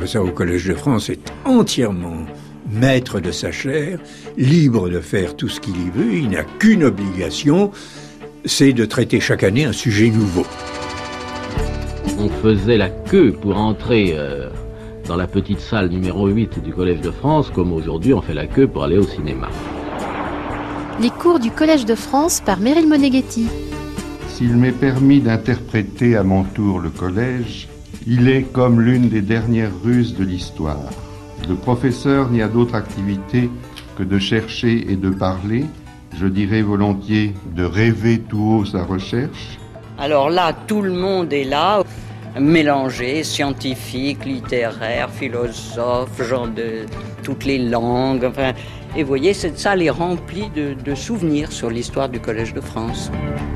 professeur au Collège de France est entièrement maître de sa chaire, libre de faire tout ce qu'il y veut. Il n'a qu'une obligation, c'est de traiter chaque année un sujet nouveau. On faisait la queue pour entrer dans la petite salle numéro 8 du Collège de France, comme aujourd'hui on fait la queue pour aller au cinéma. Les cours du Collège de France par Meryl Moneghetti. S'il m'est permis d'interpréter à mon tour le collège, il est comme l'une des dernières ruses de l'histoire. Le professeur n'y a d'autre activité que de chercher et de parler, je dirais volontiers de rêver tout haut sa recherche. Alors là, tout le monde est là, mélangé, scientifique, littéraire, philosophe, gens de toutes les langues. Enfin, et vous voyez, cette salle est remplie de souvenirs sur l'histoire du Collège de France.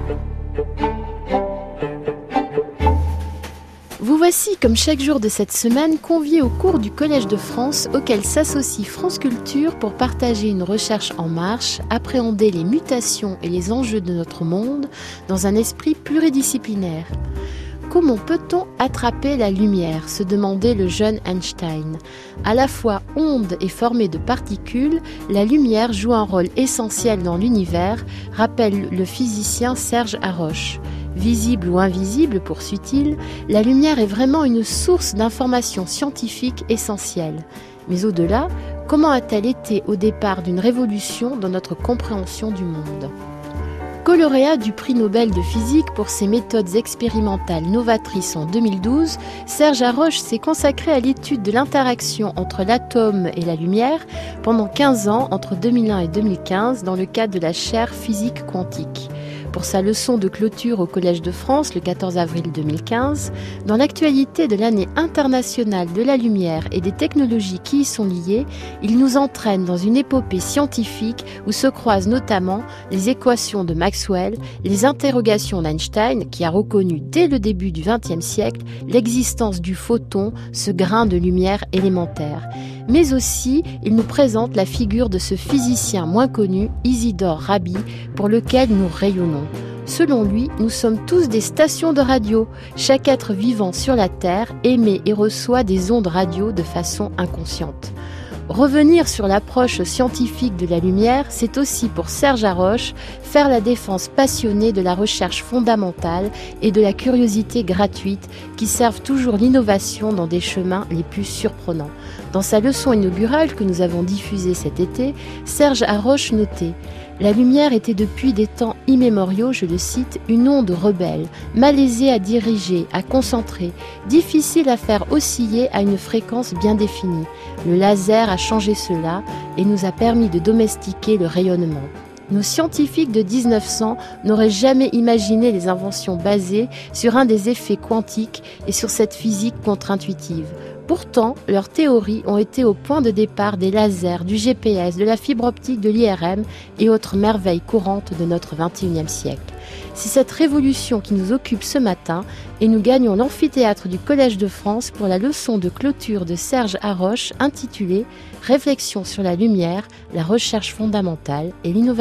Vous voici, comme chaque jour de cette semaine, conviés au cours du Collège de France, auquel s'associe France Culture pour partager une recherche en marche, appréhender les mutations et les enjeux de notre monde dans un esprit pluridisciplinaire. Comment peut-on attraper la lumière, se demandait le jeune Einstein. À la fois onde et formée de particules, la lumière joue un rôle essentiel dans l'univers, rappelle le physicien Serge Haroche. Visible ou invisible, poursuit-il, la lumière est vraiment une source d'informations scientifiques essentielles. Mais au-delà, comment a-t-elle été au départ d'une révolution dans notre compréhension du monde ? Co-lauréat du prix Nobel de physique pour ses méthodes expérimentales novatrices en 2012, Serge Haroche s'est consacré à l'étude de l'interaction entre l'atome et la lumière pendant 15 ans, entre 2001 et 2015, dans le cadre de la chaire physique quantique. Pour sa leçon de clôture au Collège de France le 14 avril 2015, dans l'actualité de l'année internationale de la lumière et des technologies qui y sont liées, il nous entraîne dans une épopée scientifique où se croisent notamment les équations de Maxwell, les interrogations d'Einstein, qui a reconnu dès le début du XXe siècle l'existence du photon, ce grain de lumière élémentaire. Mais aussi, il nous présente la figure de ce physicien moins connu, Isidore Rabi, pour lequel nous rayonnons. Selon lui, nous sommes tous des stations de radio. Chaque être vivant sur la Terre émet et reçoit des ondes radio de façon inconsciente. Revenir sur l'approche scientifique de la lumière, c'est aussi pour Serge Haroche faire la défense passionnée de la recherche fondamentale et de la curiosité gratuite qui servent toujours l'innovation dans des chemins les plus surprenants. Dans sa leçon inaugurale que nous avons diffusée cet été, Serge Haroche notait « La lumière était depuis des temps immémoriaux, je le cite, une onde rebelle, malaisée à diriger, à concentrer, difficile à faire osciller à une fréquence bien définie. Le laser a changé cela et nous a permis de domestiquer le rayonnement. Nos scientifiques de 1900 n'auraient jamais imaginé les inventions basées sur un des effets quantiques et sur cette physique contre-intuitive. Pourtant, leurs théories ont été au point de départ des lasers, du GPS, de la fibre optique, de l'IRM et autres merveilles courantes de notre XXIe siècle. C'est cette révolution qui nous occupe ce matin et nous gagnons l'amphithéâtre du Collège de France pour la leçon de clôture de Serge Haroche intitulée « Réflexion sur la lumière, la recherche fondamentale et l'innovation ».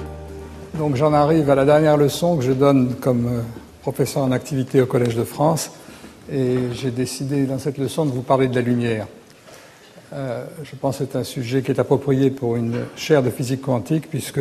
Donc j'en arrive à la dernière leçon que je donne comme professeur en activité au Collège de France. Et j'ai décidé dans cette leçon de vous parler de la lumière. Je pense que c'est un sujet qui est approprié pour une chaire de physique quantique puisque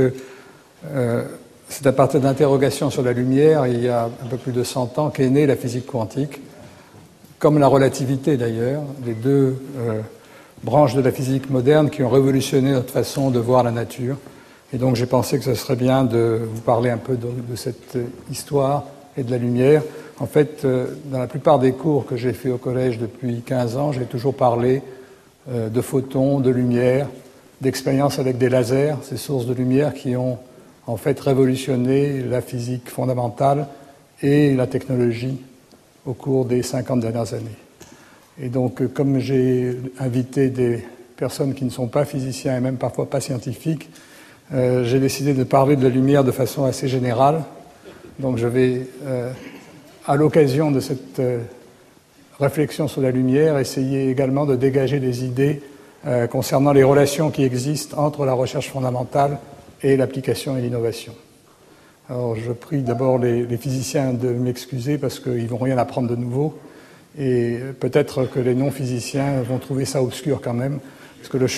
c'est à partir d'interrogations sur la lumière, il y a un peu plus de 100 ans, qu'est née la physique quantique, comme la relativité d'ailleurs, les deux branches de la physique moderne qui ont révolutionné notre façon de voir la nature. Et donc j'ai pensé que ce serait bien de vous parler un peu de cette histoire et de la lumière. En fait, dans la plupart des cours que j'ai fait au collège depuis 15 ans, j'ai toujours parlé de photons, de lumière, d'expériences avec des lasers, ces sources de lumière qui ont en fait révolutionné la physique fondamentale et la technologie au cours des 50 dernières années. Et donc, comme j'ai invité des personnes qui ne sont pas physiciens et même parfois pas scientifiques, j'ai décidé de parler de la lumière de façon assez générale. Donc je vais, à l'occasion de cette réflexion sur la lumière, essayer également de dégager des idées concernant les relations qui existent entre la recherche fondamentale et l'application et l'innovation. Alors je prie d'abord les physiciens de m'excuser parce qu'ils ne vont rien apprendre de nouveau Et peut-être que les non-physiciens vont trouver ça obscur quand même, parce que le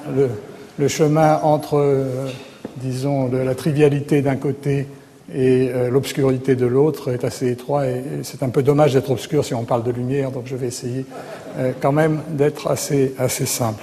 chemin entre, disons, la trivialité d'un côté et l'obscurité de l'autre est assez étroit, et c'est un peu dommage d'être obscur si on parle de lumière, donc je vais essayer quand même d'être assez simple.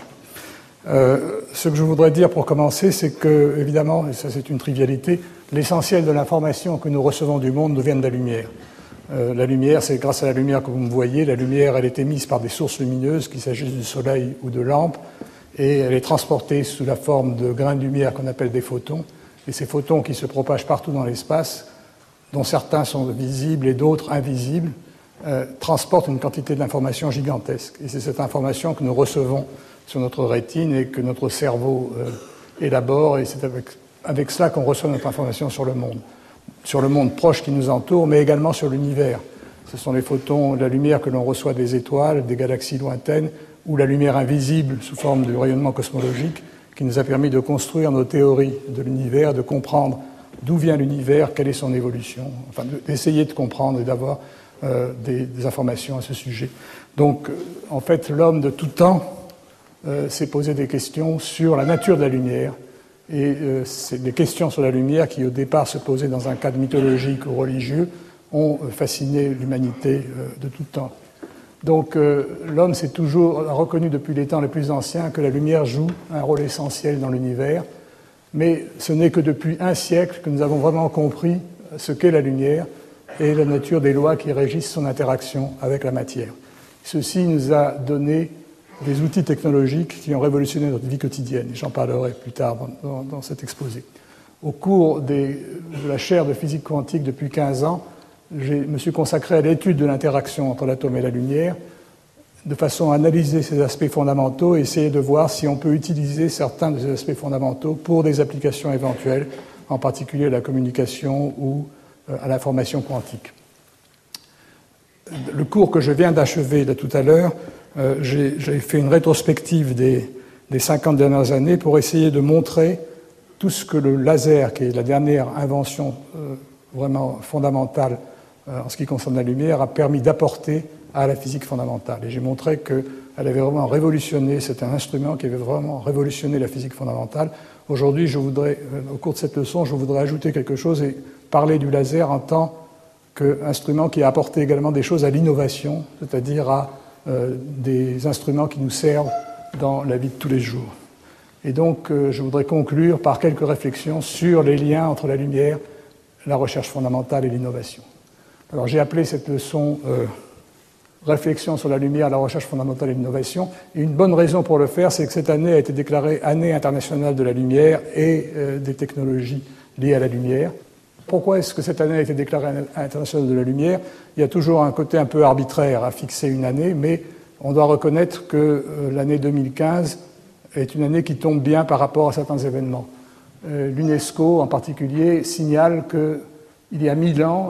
Ce que je voudrais dire pour commencer, c'est que, évidemment, et ça c'est une trivialité, l'essentiel de l'information que nous recevons du monde nous vient de la lumière. La lumière, c'est grâce à la lumière que vous me voyez. La lumière, elle est émise par des sources lumineuses, qu'il s'agisse du soleil ou de lampes, et elle est transportée sous la forme de grains de lumière qu'on appelle des photons. Et ces photons qui se propagent partout dans l'espace, dont certains sont visibles et d'autres invisibles, transportent une quantité d'informations gigantesque. Et c'est cette information que nous recevons sur notre rétine et que notre cerveau élabore, et c'est avec cela qu'on reçoit notre information sur le monde proche qui nous entoure, mais également sur l'univers. Ce sont les photons, la lumière que l'on reçoit des étoiles, des galaxies lointaines, ou la lumière invisible sous forme du rayonnement cosmologique qui nous a permis de construire nos théories de l'univers, de comprendre d'où vient l'univers, quelle est son évolution, enfin d'essayer de comprendre et d'avoir des informations à ce sujet. Donc, en fait, l'homme de tout temps s'est posé des questions sur la nature de la lumière, et c'est des questions sur la lumière qui, au départ, se posaient dans un cadre mythologique ou religieux, ont fasciné l'humanité de tout temps. Donc l'homme s'est toujours reconnu depuis les temps les plus anciens que la lumière joue un rôle essentiel dans l'univers, mais ce n'est que depuis un siècle que nous avons vraiment compris ce qu'est la lumière et la nature des lois qui régissent son interaction avec la matière. Ceci nous a donné des outils technologiques qui ont révolutionné notre vie quotidienne, et j'en parlerai plus tard dans cet exposé. Au cours de la chaire de physique quantique depuis 15 ans, je me suis consacré à l'étude de l'interaction entre l'atome et la lumière, de façon à analyser ces aspects fondamentaux et essayer de voir si on peut utiliser certains de ces aspects fondamentaux pour des applications éventuelles, en particulier à la communication ou à l'information quantique. Le cours que je viens d'achever tout à l'heure, j'ai fait une rétrospective des 50 dernières années pour essayer de montrer tout ce que le laser, qui est la dernière invention vraiment fondamentale en ce qui concerne la lumière, a permis d'apporter à la physique fondamentale. Et j'ai montré qu'elle avait vraiment révolutionné, c'est un instrument qui avait vraiment révolutionné la physique fondamentale. Aujourd'hui, au cours de cette leçon, je voudrais ajouter quelque chose et parler du laser en tant qu'instrument qui a apporté également des choses à l'innovation, c'est-à-dire à des instruments qui nous servent dans la vie de tous les jours. Et donc, je voudrais conclure par quelques réflexions sur les liens entre la lumière, la recherche fondamentale et l'innovation. Alors, j'ai appelé cette leçon Réflexion sur la lumière, la recherche fondamentale et l'innovation. Et une bonne raison pour le faire, c'est que cette année a été déclarée Année internationale de la lumière et des technologies liées à la lumière. Pourquoi est-ce que cette année a été déclarée Année internationale de la lumière ? Il y a toujours un côté un peu arbitraire à fixer une année, mais on doit reconnaître que l'année 2015 est une année qui tombe bien par rapport à certains événements. L'UNESCO, en particulier, signale qu'il y a 1000 ans,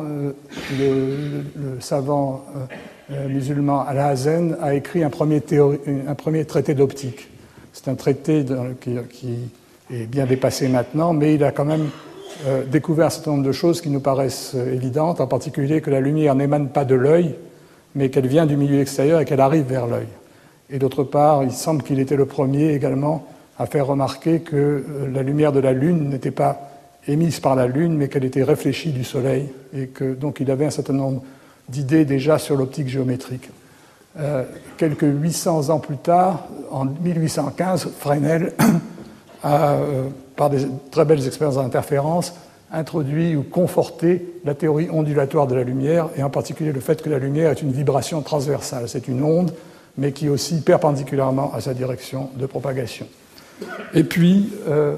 le savant musulman Al-Hazen a écrit un premier traité d'optique. C'est un traité qui est bien dépassé maintenant, mais il a quand même découvert un certain nombre de choses qui nous paraissent évidentes, en particulier que la lumière n'émane pas de l'œil, mais qu'elle vient du milieu extérieur et qu'elle arrive vers l'œil. Et d'autre part, il semble qu'il était le premier également à faire remarquer que la lumière de la Lune n'était pas émise par la Lune, mais qu'elle était réfléchie du Soleil, et que donc il avait un certain nombre d'idées déjà sur l'optique géométrique. Quelques 800 ans plus tard, en 1815, Fresnel a, par des très belles expériences d'interférence, introduit ou conforté la théorie ondulatoire de la lumière, et en particulier le fait que la lumière est une vibration transversale. C'est une onde, mais qui oscille perpendiculairement à sa direction de propagation. Et puis,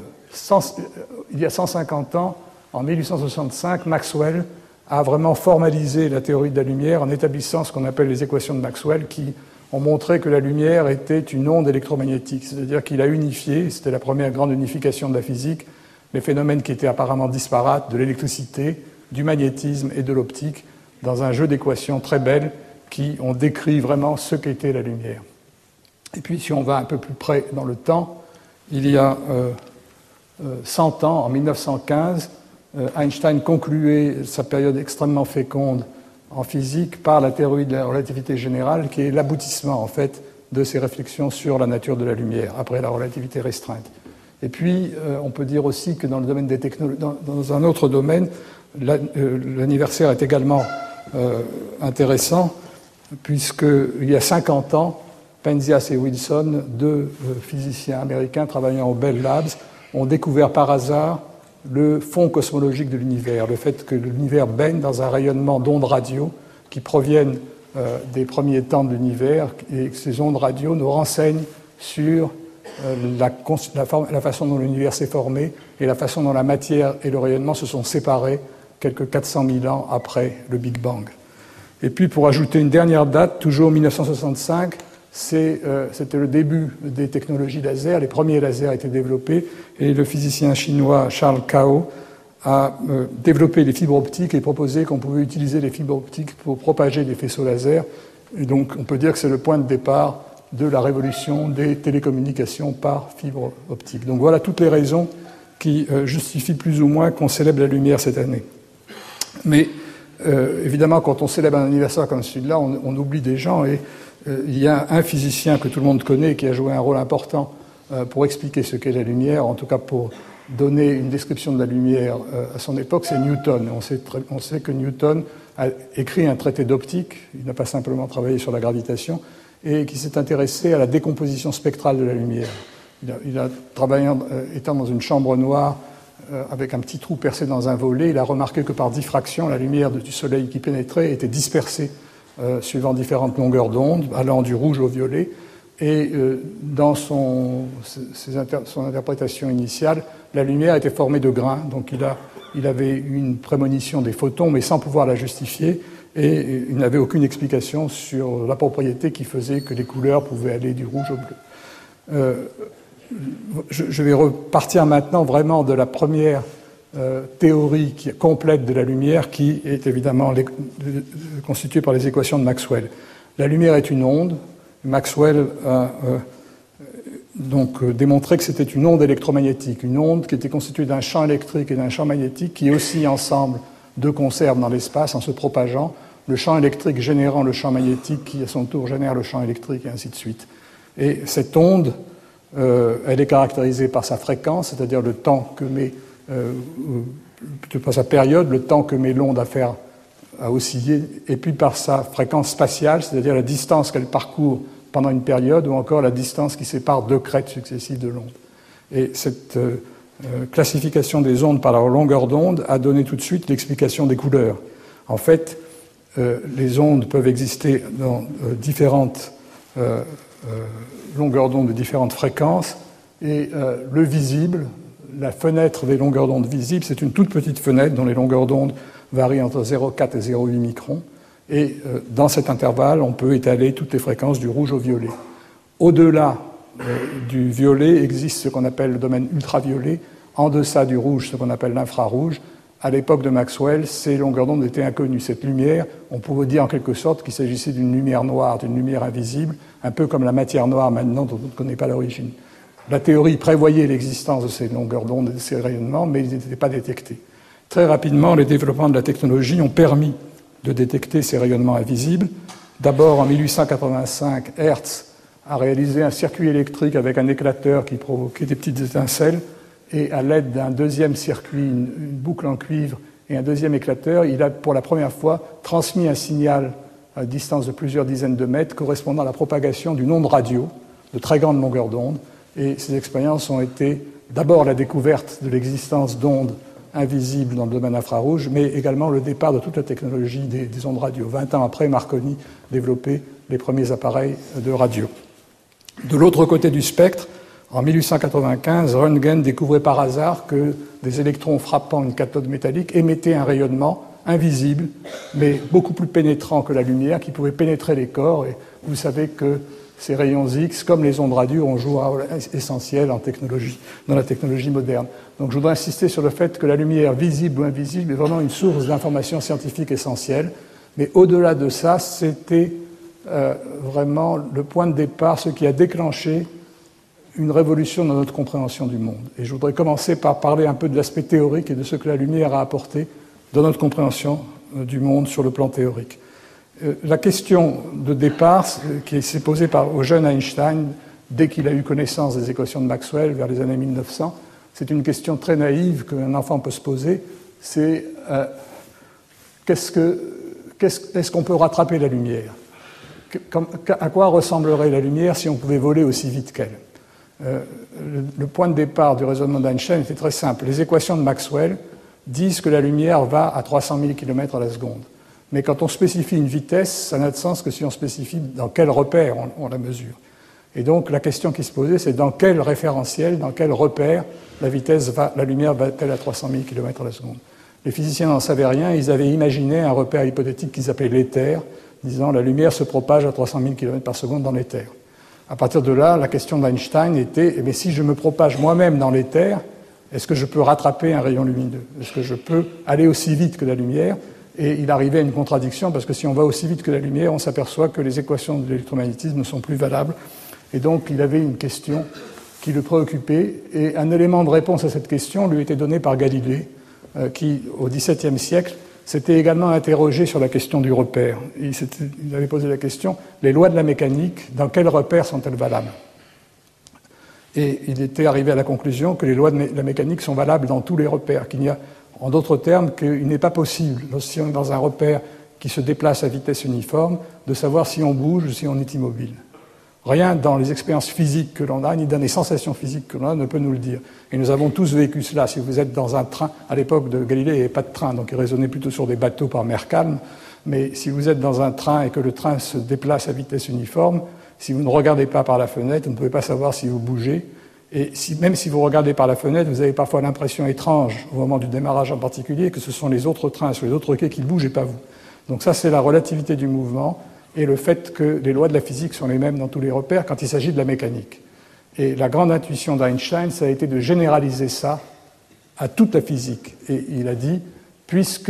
il y a 150 ans, en 1865, Maxwell a vraiment formalisé la théorie de la lumière en établissant ce qu'on appelle les équations de Maxwell, qui ont montré que la lumière était une onde électromagnétique. C'est-à-dire qu'il a unifié, c'était la première grande unification de la physique, les phénomènes qui étaient apparemment disparates, de l'électricité, du magnétisme et de l'optique, dans un jeu d'équations très belles qui ont décrit vraiment ce qu'était la lumière. Et puis, si on va un peu plus près dans le temps, il y a 100 ans, en 1915, Einstein concluait sa période extrêmement féconde en physique par la théorie de la relativité générale, qui est l'aboutissement, en fait, de ces réflexions sur la nature de la lumière, après la relativité restreinte. Et puis, on peut dire aussi que dans le domaine des technologies, dans un autre domaine, l'anniversaire est également intéressant, puisqu'il y a 50 ans, Penzias et Wilson, deux physiciens américains travaillant au Bell Labs, ont découvert par hasard le fond cosmologique de l'univers, le fait que l'univers baigne dans un rayonnement d'ondes radio qui proviennent des premiers temps de l'univers, et que ces ondes radio nous renseignent sur la façon dont l'univers s'est formé et la façon dont la matière et le rayonnement se sont séparés quelques 400 000 ans après le Big Bang. Et puis, pour ajouter une dernière date, toujours 1965, c'était le début des technologies laser. Les premiers lasers étaient développés et le physicien chinois Charles Cao a développé les fibres optiques et proposé qu'on pouvait utiliser les fibres optiques pour propager les faisceaux laser. Et donc, on peut dire que c'est le point de départ de la révolution des télécommunications par fibre optique. Donc voilà toutes les raisons qui justifient plus ou moins qu'on célèbre la lumière cette année. Mais évidemment, quand on célèbre un anniversaire comme celui-là, on oublie des gens, et il y a un physicien que tout le monde connaît qui a joué un rôle important pour expliquer ce qu'est la lumière, en tout cas pour donner une description de la lumière à son époque, c'est Newton. On sait que Newton a écrit un traité d'optique, il n'a pas simplement travaillé sur la gravitation, et qui s'est intéressé à la décomposition spectrale de la lumière. Il a travaillé, étant dans une chambre noire, avec un petit trou percé dans un volet, il a remarqué que par diffraction, la lumière du soleil qui pénétrait était dispersée suivant différentes longueurs d'onde, allant du rouge au violet. Et dans son interprétation initiale, la lumière était formée de grains. Donc il avait une prémonition des photons, mais sans pouvoir la justifier. Et il n'avait aucune explication sur la propriété qui faisait que les couleurs pouvaient aller du rouge au bleu. Je vais repartir maintenant vraiment de la première théorie complète de la lumière, qui est évidemment constituée par les équations de Maxwell. La lumière est une onde. Maxwell a donc démontré que c'était une onde électromagnétique, une onde qui était constituée d'un champ électrique et d'un champ magnétique qui oscillent ensemble de concert dans l'espace en se propageant, le champ électrique générant le champ magnétique qui à son tour génère le champ électrique, et ainsi de suite. Et cette onde, elle est caractérisée par sa fréquence, c'est-à-dire le temps que met, par sa période, le temps que met l'onde à osciller, et puis par sa fréquence spatiale, c'est-à-dire la distance qu'elle parcourt pendant une période, ou encore la distance qui sépare deux crêtes successives de l'onde. Et cette classification des ondes par leur longueur d'onde a donné tout de suite l'explication des couleurs. En fait, les ondes peuvent exister dans différentes longueurs d'onde de différentes fréquences, et le visible, la fenêtre des longueurs d'onde visibles, c'est une toute petite fenêtre dont les longueurs d'onde varient entre 0,4 et 0,8 microns, et dans cet intervalle, on peut étaler toutes les fréquences du rouge au violet. Au-delà du violet existe ce qu'on appelle le domaine ultraviolet, en deçà du rouge, ce qu'on appelle l'infrarouge. À l'époque de Maxwell, ces longueurs d'onde étaient inconnues. Cette lumière, on pouvait dire en quelque sorte qu'il s'agissait d'une lumière noire, d'une lumière invisible, un peu comme la matière noire maintenant dont on ne connaît pas l'origine. La théorie prévoyait l'existence de ces longueurs d'onde et de ces rayonnements, mais ils n'étaient pas détectés. Très rapidement, les développements de la technologie ont permis de détecter ces rayonnements invisibles. D'abord, en 1885, Hertz a réalisé un circuit électrique avec un éclateur qui provoquait des petites étincelles, et à l'aide d'un deuxième circuit, une boucle en cuivre et un deuxième éclateur, il a pour la première fois transmis un signal à distance de plusieurs dizaines de mètres correspondant à la propagation d'une onde radio de très grande longueur d'onde. Et ces expériences ont été d'abord la découverte de l'existence d'ondes invisibles dans le domaine infrarouge, mais également le départ de toute la technologie des ondes radio. 20 ans après, Marconi développait les premiers appareils de radio. De l'autre côté du spectre, en 1895, Röntgen découvrait par hasard que des électrons frappant une cathode métallique émettaient un rayonnement invisible, mais beaucoup plus pénétrant que la lumière, qui pouvait pénétrer les corps. Et vous savez que ces rayons X, comme les ondes radio, ont joué un rôle essentiel dans la technologie moderne. Donc je voudrais insister sur le fait que la lumière, visible ou invisible, est vraiment une source d'information scientifique essentielle. Mais au-delà de ça, c'était vraiment le point de départ, ce qui a déclenché une révolution dans notre compréhension du monde. Et je voudrais commencer par parler un peu de l'aspect théorique et de ce que la lumière a apporté dans notre compréhension du monde sur le plan théorique. La question de départ qui s'est posée au jeune Einstein, dès qu'il a eu connaissance des équations de Maxwell vers les années 1900, c'est une question très naïve qu'un enfant peut se poser, c'est est-ce qu'on peut rattraper la lumière ? À quoi ressemblerait la lumière si on pouvait voler aussi vite qu'elle ? Le point de départ du raisonnement d'Einstein était très simple. Les équations de Maxwell disent que la lumière va à 300 000 km à la seconde. Mais quand on spécifie une vitesse, ça n'a de sens que si on spécifie dans quel repère on la mesure. Et donc la question qui se posait, c'est dans quel référentiel, dans quel repère la lumière va-t-elle à 300 000 km à la seconde. Les physiciens n'en savaient rien, ils avaient imaginé un repère hypothétique qu'ils appelaient l'éther, disant la lumière se propage à 300 000 km par seconde dans l'éther. À partir de là, la question d'Einstein était, mais si je me propage moi-même dans l'éther, est-ce que je peux rattraper un rayon lumineux ? Est-ce que je peux aller aussi vite que la lumière ? Et il arrivait à une contradiction, parce que si on va aussi vite que la lumière, on s'aperçoit que les équations de l'électromagnétisme ne sont plus valables. Et donc, il avait une question qui le préoccupait, et un élément de réponse à cette question lui était donné par Galilée, qui, au XVIIe siècle, s'était également interrogé sur la question du repère. Il avait posé la question, les lois de la mécanique, dans quel repère sont-elles valables ? Et il était arrivé à la conclusion que les lois de la mécanique sont valables dans tous les repères, qu'il n'y a, en d'autres termes, qu'il n'est pas possible, si on est dans un repère qui se déplace à vitesse uniforme, de savoir si on bouge ou si on est immobile. Rien dans les expériences physiques que l'on a, ni dans les sensations physiques que l'on a, ne peut nous le dire. Et nous avons tous vécu cela. Si vous êtes dans un train, à l'époque de Galilée, il n'y avait pas de train, donc il raisonnait plutôt sur des bateaux par mer calme. Mais si vous êtes dans un train et que le train se déplace à vitesse uniforme, si vous ne regardez pas par la fenêtre, vous ne pouvez pas savoir si vous bougez. Et même si vous regardez par la fenêtre, vous avez parfois l'impression étrange, au moment du démarrage en particulier, que ce sont les autres trains sur les autres quais qui bougent et pas vous. Donc ça, c'est la relativité du mouvement et le fait que les lois de la physique sont les mêmes dans tous les repères quand il s'agit de la mécanique. Et la grande intuition d'Einstein, ça a été de généraliser ça à toute la physique. Et il a dit, puisque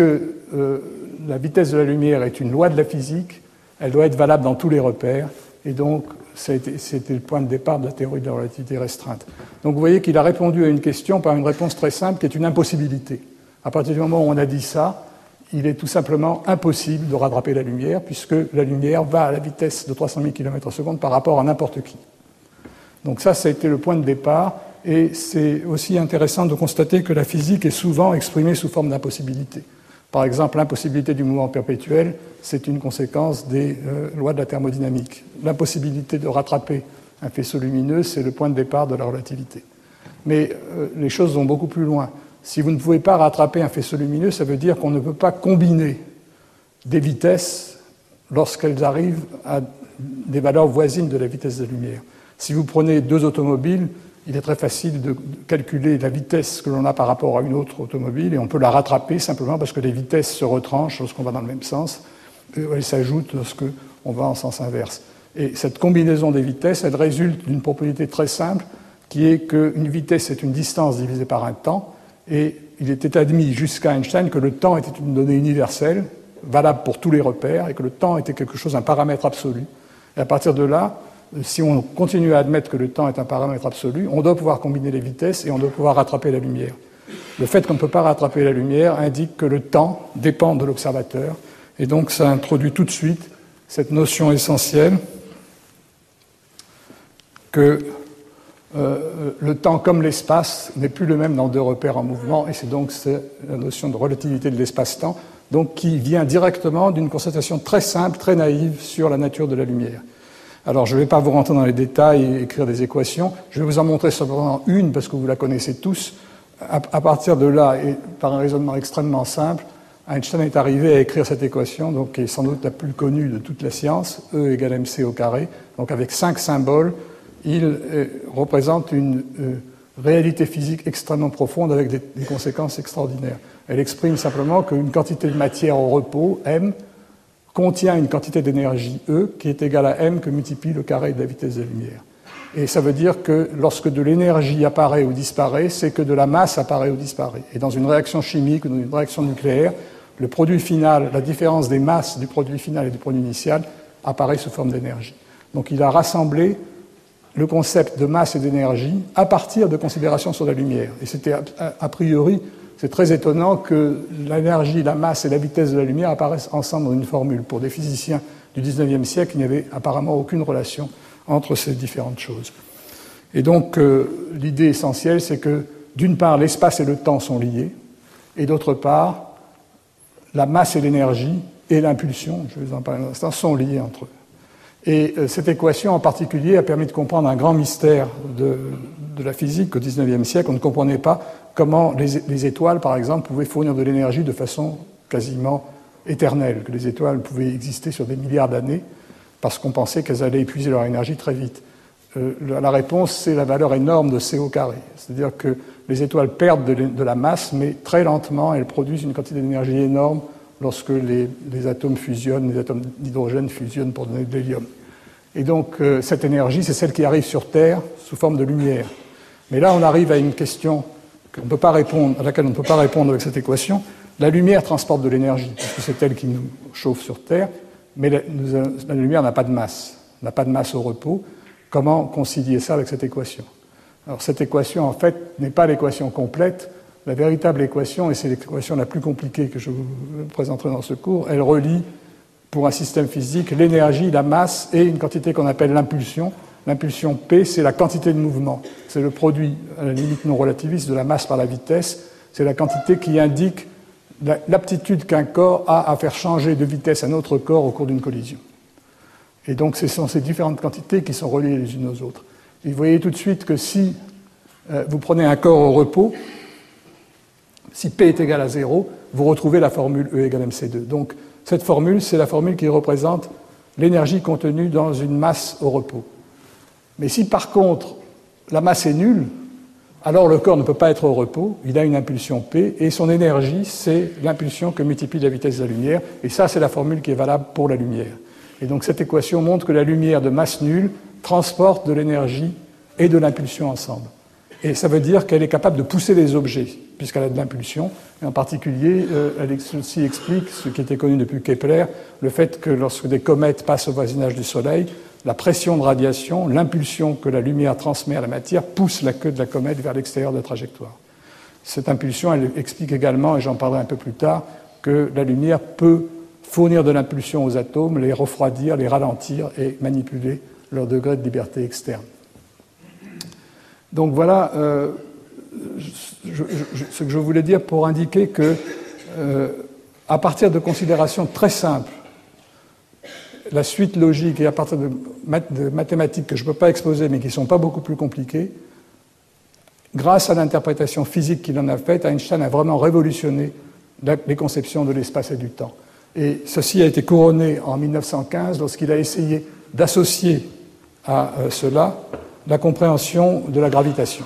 la vitesse de la lumière est une loi de la physique, elle doit être valable dans tous les repères. Et donc, c'était le point de départ de la théorie de la relativité restreinte. Donc vous voyez qu'il a répondu à une question par une réponse très simple qui est une impossibilité. À partir du moment où on a dit ça, il est tout simplement impossible de rattraper la lumière, puisque la lumière va à la vitesse de 300 000 km/s par rapport à n'importe qui. Donc ça a été le point de départ, et c'est aussi intéressant de constater que la physique est souvent exprimée sous forme d'impossibilité. Par exemple, l'impossibilité du mouvement perpétuel, c'est une conséquence des lois de la thermodynamique. L'impossibilité de rattraper un faisceau lumineux, c'est le point de départ de la relativité. Mais les choses vont beaucoup plus loin. Si vous ne pouvez pas rattraper un faisceau lumineux, ça veut dire qu'on ne peut pas combiner des vitesses lorsqu'elles arrivent à des valeurs voisines de la vitesse de la lumière. Si vous prenez deux automobiles, il est très facile de calculer la vitesse que l'on a par rapport à une autre automobile et on peut la rattraper simplement parce que les vitesses se retranchent lorsqu'on va dans le même sens et elles s'ajoutent lorsqu'on va en sens inverse. Et cette combinaison des vitesses, elle résulte d'une propriété très simple qui est qu'une vitesse est une distance divisée par un temps. Et il était admis jusqu'à Einstein que le temps était une donnée universelle, valable pour tous les repères, et que le temps était quelque chose, un paramètre absolu. Et à partir de là, si on continue à admettre que le temps est un paramètre absolu, on doit pouvoir combiner les vitesses et on doit pouvoir rattraper la lumière. Le fait qu'on ne peut pas rattraper la lumière indique que le temps dépend de l'observateur. Et donc ça introduit tout de suite cette notion essentielle que le temps comme l'espace n'est plus le même dans deux repères en mouvement, et c'est donc la notion de relativité de l'espace-temps, donc qui vient directement d'une constatation très simple, très naïve sur la nature de la lumière. Alors je ne vais pas vous rentrer dans les détails et écrire des équations, je vais vous en montrer simplement une parce que vous la connaissez tous. À partir de là, et par un raisonnement extrêmement simple, Einstein est arrivé à écrire cette équation, donc, qui est sans doute la plus connue de toute la science, E égale mc au carré, donc avec 5 symboles. Il représente une réalité physique extrêmement profonde avec des conséquences extraordinaires. Elle exprime simplement qu'une quantité de matière au repos, m, contient une quantité d'énergie, E, qui est égale à m que multiplie le carré de la vitesse de la lumière. Et ça veut dire que lorsque de l'énergie apparaît ou disparaît, c'est que de la masse apparaît ou disparaît. Et dans une réaction chimique ou dans une réaction nucléaire, le produit final, la différence des masses du produit final et du produit initial apparaît sous forme d'énergie. Donc il a rassemblé le concept de masse et d'énergie à partir de considérations sur la lumière. Et c'était a priori c'est très étonnant que l'énergie, la masse et la vitesse de la lumière apparaissent ensemble dans une formule. Pour des physiciens du XIXe siècle, il n'y avait apparemment aucune relation entre ces différentes choses. Et donc, l'idée essentielle, c'est que, d'une part, l'espace et le temps sont liés, et d'autre part, la masse et l'énergie et l'impulsion, je vais en parler un instant, sont liés entre eux. Et cette équation en particulier a permis de comprendre un grand mystère de la physique au XIXe siècle. On ne comprenait pas comment les étoiles, par exemple, pouvaient fournir de l'énergie de façon quasiment éternelle, que les étoiles pouvaient exister sur des milliards d'années parce qu'on pensait qu'elles allaient épuiser leur énergie très vite. La réponse, c'est la valeur énorme de CO carré. C'est-à-dire que les étoiles perdent de la masse, mais très lentement, elles produisent une quantité d'énergie énorme lorsque les atomes fusionnent, les atomes d'hydrogène fusionnent pour donner de l'hélium. Et donc, cette énergie, c'est celle qui arrive sur Terre sous forme de lumière. Mais là, on arrive à une question à laquelle on ne peut pas répondre avec cette équation. La lumière transporte de l'énergie, parce que c'est elle qui nous chauffe sur Terre, mais la lumière n'a pas de masse, au repos. Comment concilier ça avec cette équation? Alors, cette équation, en fait, n'est pas l'équation complète. La véritable équation, et c'est l'équation la plus compliquée que je vous présenterai dans ce cours, elle relie, pour un système physique, l'énergie, la masse et une quantité qu'on appelle l'impulsion. L'impulsion P, c'est la quantité de mouvement. C'est le produit, à la limite non relativiste, de la masse par la vitesse. C'est la quantité qui indique l'aptitude qu'un corps a à faire changer de vitesse un autre corps au cours d'une collision. Et donc, ce sont ces différentes quantités qui sont reliées les unes aux autres. Et vous voyez tout de suite que si vous prenez un corps au repos, si P est égal à 0, vous retrouvez la formule E égale mc2. Donc, cette formule, c'est la formule qui représente l'énergie contenue dans une masse au repos. Mais si, par contre, la masse est nulle, alors le corps ne peut pas être au repos, il a une impulsion P, et son énergie, c'est l'impulsion que multiplie la vitesse de la lumière, et ça, c'est la formule qui est valable pour la lumière. Et donc, cette équation montre que la lumière de masse nulle transporte de l'énergie et de l'impulsion ensemble. Et ça veut dire qu'elle est capable de pousser les objets, puisqu'elle a de l'impulsion. Et en particulier, ceci explique ce qui était connu depuis Kepler, le fait que lorsque des comètes passent au voisinage du Soleil, la pression de radiation, l'impulsion que la lumière transmet à la matière, pousse la queue de la comète vers l'extérieur de la trajectoire. Cette impulsion, elle explique également, et j'en parlerai un peu plus tard, que la lumière peut fournir de l'impulsion aux atomes, les refroidir, les ralentir et manipuler leur degré de liberté externe. Donc voilà ce que je voulais dire pour indiquer que, à partir de considérations très simples, la suite logique et à partir de mathématiques que je ne peux pas exposer mais qui ne sont pas beaucoup plus compliquées, grâce à l'interprétation physique qu'il en a faite, Einstein a vraiment révolutionné les conceptions de l'espace et du temps. Et ceci a été couronné en 1915 lorsqu'il a essayé d'associer à cela la compréhension de la gravitation.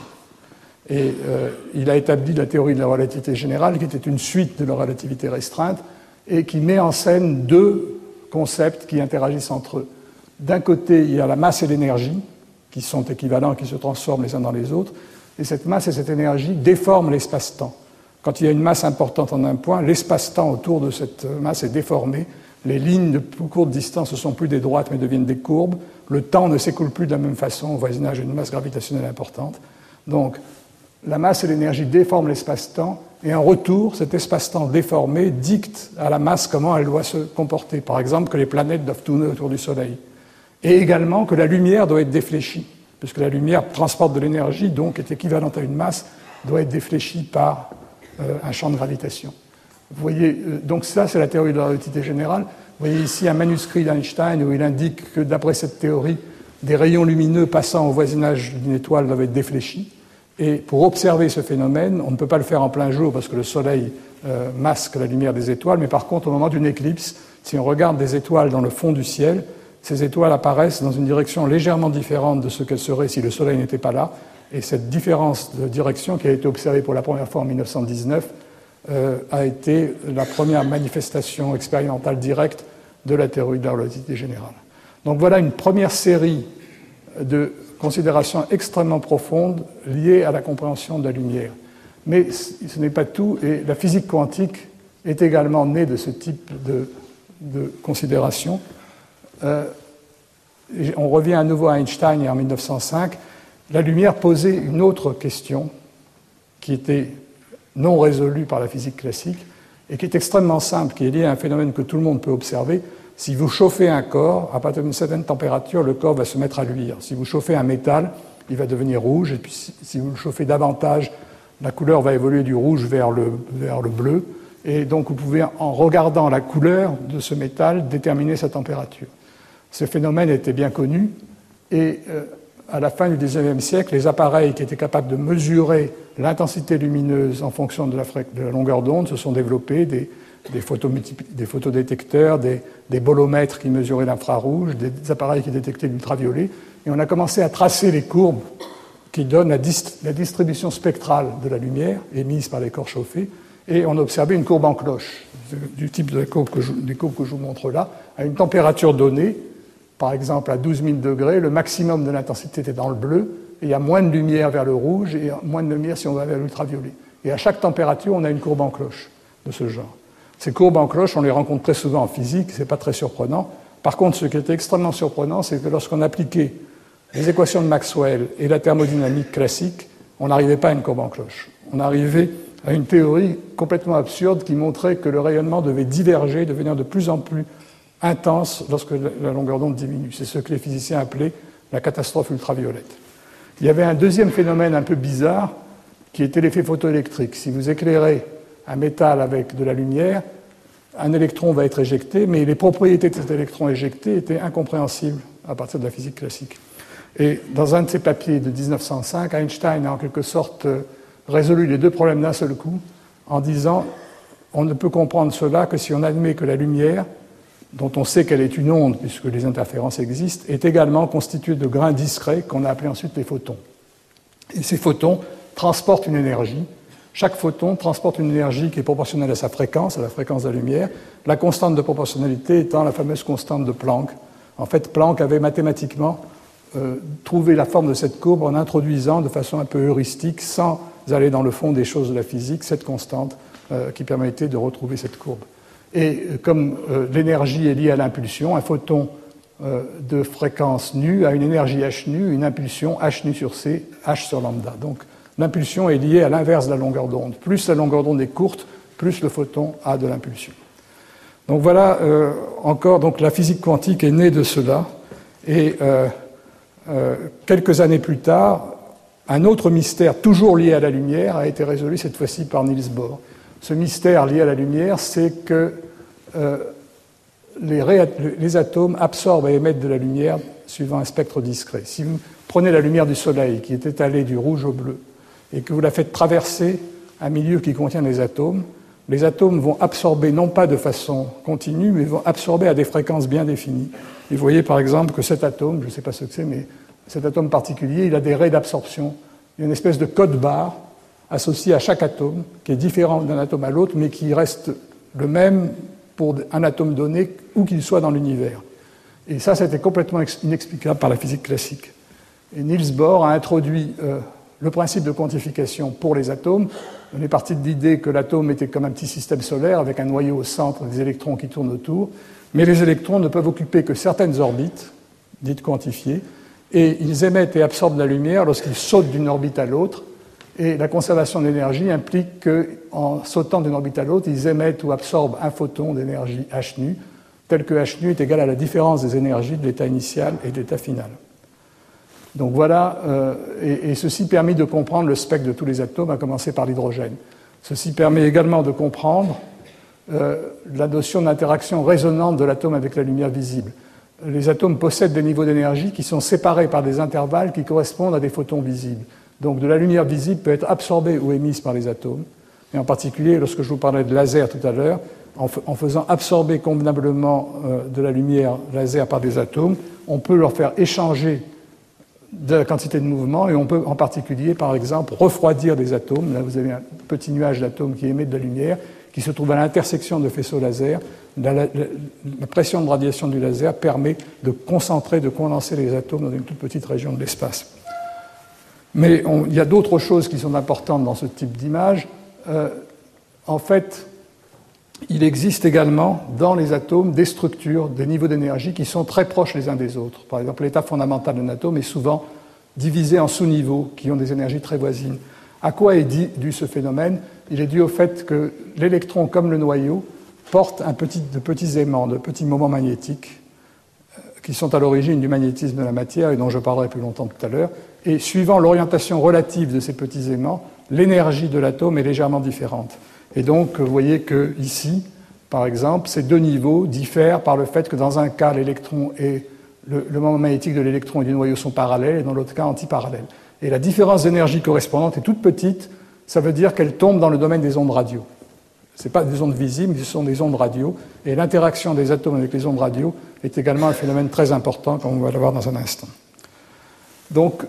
Et il a établi la théorie de la relativité générale, qui était une suite de la relativité restreinte, et qui met en scène deux concepts qui interagissent entre eux. D'un côté, il y a la masse et l'énergie, qui sont équivalents, qui se transforment les uns dans les autres, et cette masse et cette énergie déforment l'espace-temps. Quand il y a une masse importante en un point, l'espace-temps autour de cette masse est déformé. Les lignes de plus courte distance ne sont plus des droites, mais deviennent des courbes. Le temps ne s'écoule plus de la même façon au voisinage d'une masse gravitationnelle importante. Donc, la masse et l'énergie déforment l'espace-temps, et en retour, cet espace-temps déformé dicte à la masse comment elle doit se comporter. Par exemple, que les planètes doivent tourner autour du Soleil. Et également que la lumière doit être défléchie, puisque la lumière transporte de l'énergie, donc est équivalente à une masse, doit être défléchie par un champ de gravitation. Vous voyez, donc ça, c'est la théorie de la relativité générale. Vous voyez ici un manuscrit d'Einstein où il indique que, d'après cette théorie, des rayons lumineux passant au voisinage d'une étoile doivent être défléchis. Et pour observer ce phénomène, on ne peut pas le faire en plein jour parce que le Soleil masque la lumière des étoiles, mais par contre, au moment d'une éclipse, si on regarde des étoiles dans le fond du ciel, ces étoiles apparaissent dans une direction légèrement différente de ce qu'elles seraient si le Soleil n'était pas là. Et cette différence de direction, qui a été observée pour la première fois en 1919, a été la première manifestation expérimentale directe de la théorie de la relativité générale. Donc voilà une première série de considérations extrêmement profondes liées à la compréhension de la lumière. Mais ce n'est pas tout, et la physique quantique est également née de ce type de considérations. On revient à nouveau à Einstein et en 1905. La lumière posait une autre question qui était non résolu par la physique classique, et qui est extrêmement simple, qui est lié à un phénomène que tout le monde peut observer. Si vous chauffez un corps, à partir d'une certaine température, le corps va se mettre à luire. Si vous chauffez un métal, il va devenir rouge, et puis si vous le chauffez davantage, la couleur va évoluer du rouge vers le bleu, et donc vous pouvez, en regardant la couleur de ce métal, déterminer sa température. Ce phénomène était bien connu, et à la fin du XIXe siècle, les appareils qui étaient capables de mesurer l'intensité lumineuse en fonction de la longueur d'onde se sont développés, des photodétecteurs, des bolomètres qui mesuraient l'infrarouge, des appareils qui détectaient l'ultraviolet, et on a commencé à tracer les courbes qui donnent la distribution spectrale de la lumière émise par les corps chauffés, et on a observé une courbe en cloche, du type des courbes que je vous montre là, à une température donnée. Par exemple, à 12 000 degrés, le maximum de l'intensité était dans le bleu, et il y a moins de lumière vers le rouge, et moins de lumière si on va vers l'ultraviolet. Et à chaque température, on a une courbe en cloche de ce genre. Ces courbes en cloche, on les rencontre très souvent en physique, ce n'est pas très surprenant. Par contre, ce qui était extrêmement surprenant, c'est que lorsqu'on appliquait les équations de Maxwell et la thermodynamique classique, on n'arrivait pas à une courbe en cloche. On arrivait à une théorie complètement absurde qui montrait que le rayonnement devait diverger, devenir de plus en plus intense lorsque la longueur d'onde diminue. C'est ce que les physiciens appelaient la catastrophe ultraviolette. Il y avait un deuxième phénomène un peu bizarre qui était l'effet photoélectrique. Si vous éclairez un métal avec de la lumière, un électron va être éjecté, mais les propriétés de cet électron éjecté étaient incompréhensibles à partir de la physique classique. Et dans un de ses papiers de 1905, Einstein a en quelque sorte résolu les deux problèmes d'un seul coup en disant on ne peut comprendre cela que si on admet que la lumière, dont on sait qu'elle est une onde puisque les interférences existent, est également constituée de grains discrets qu'on a appelés ensuite les photons. Et ces photons transportent une énergie. Chaque photon transporte une énergie qui est proportionnelle à sa fréquence, à la fréquence de la lumière, la constante de proportionnalité étant la fameuse constante de Planck. En fait, Planck avait mathématiquement trouvé la forme de cette courbe en introduisant de façon un peu heuristique, sans aller dans le fond des choses de la physique, cette constante qui permettait de retrouver cette courbe. Et comme l'énergie est liée à l'impulsion, un photon de fréquence nu a une énergie h nu, une impulsion h nu sur c, h sur lambda. Donc l'impulsion est liée à l'inverse de la longueur d'onde. Plus la longueur d'onde est courte, plus le photon a de l'impulsion. Donc voilà encore, donc la physique quantique est née de cela. Et quelques années plus tard, un autre mystère, toujours lié à la lumière, a été résolu cette fois-ci par Niels Bohr. Ce mystère lié à la lumière, c'est que les atomes absorbent et émettent de la lumière suivant un spectre discret. Si vous prenez la lumière du soleil qui est étalée du rouge au bleu et que vous la faites traverser un milieu qui contient les atomes vont absorber non pas de façon continue, mais vont absorber à des fréquences bien définies. Et vous voyez par exemple que cet atome, je ne sais pas ce que c'est, mais cet atome particulier, il a des raies d'absorption. Il y a une espèce de code barre associé à chaque atome, qui est différent d'un atome à l'autre, mais qui reste le même pour un atome donné, où qu'il soit dans l'univers. Et ça, c'était complètement inexplicable par la physique classique. Et Niels Bohr a introduit le principe de quantification pour les atomes. On est parti de l'idée que l'atome était comme un petit système solaire, avec un noyau au centre, des électrons qui tournent autour, mais les électrons ne peuvent occuper que certaines orbites, dites quantifiées, et ils émettent et absorbent la lumière lorsqu'ils sautent d'une orbite à l'autre. Et la conservation d'énergie implique qu'en sautant d'une orbite à l'autre, ils émettent ou absorbent un photon d'énergie h nu, tel que h nu est égal à la différence des énergies de l'état initial et de l'état final. Donc voilà, et ceci permet de comprendre le spectre de tous les atomes, à commencer par l'hydrogène. Ceci permet également de comprendre la notion d'interaction résonante de l'atome avec la lumière visible. Les atomes possèdent des niveaux d'énergie qui sont séparés par des intervalles qui correspondent à des photons visibles. Donc de la lumière visible peut être absorbée ou émise par les atomes. Et en particulier, lorsque je vous parlais de laser tout à l'heure, en faisant absorber convenablement de la lumière laser par des atomes, on peut leur faire échanger de la quantité de mouvement et on peut en particulier, par exemple, refroidir des atomes. Là, vous avez un petit nuage d'atomes qui émet de la lumière, qui se trouve à l'intersection de faisceaux laser. La pression de radiation du laser permet de concentrer, de condenser les atomes dans une toute petite région de l'espace. Mais il y a d'autres choses qui sont importantes dans ce type d'image. En fait, il existe également dans les atomes des structures, des niveaux d'énergie qui sont très proches les uns des autres. Par exemple, l'état fondamental d'un atome est souvent divisé en sous-niveaux qui ont des énergies très voisines. À quoi est dû ce phénomène ? il est dû au fait que l'électron, comme le noyau, porte de petits aimants, de petits moments magnétiques qui sont à l'origine du magnétisme de la matière et dont je parlerai plus longtemps tout à l'heure. Et suivant l'orientation relative de ces petits aimants, l'énergie de l'atome est légèrement différente. Et donc, vous voyez que ici, par exemple, ces deux niveaux diffèrent par le fait que dans un cas, l'électron et le moment magnétique de l'électron et du noyau sont parallèles, et dans l'autre cas, antiparallèles. Et la différence d'énergie correspondante est toute petite, ça veut dire qu'elle tombe dans le domaine des ondes radio. Ce n'est pas des ondes visibles, ce sont des ondes radio, et l'interaction des atomes avec les ondes radio est également un phénomène très important, comme on va le voir dans un instant. Donc,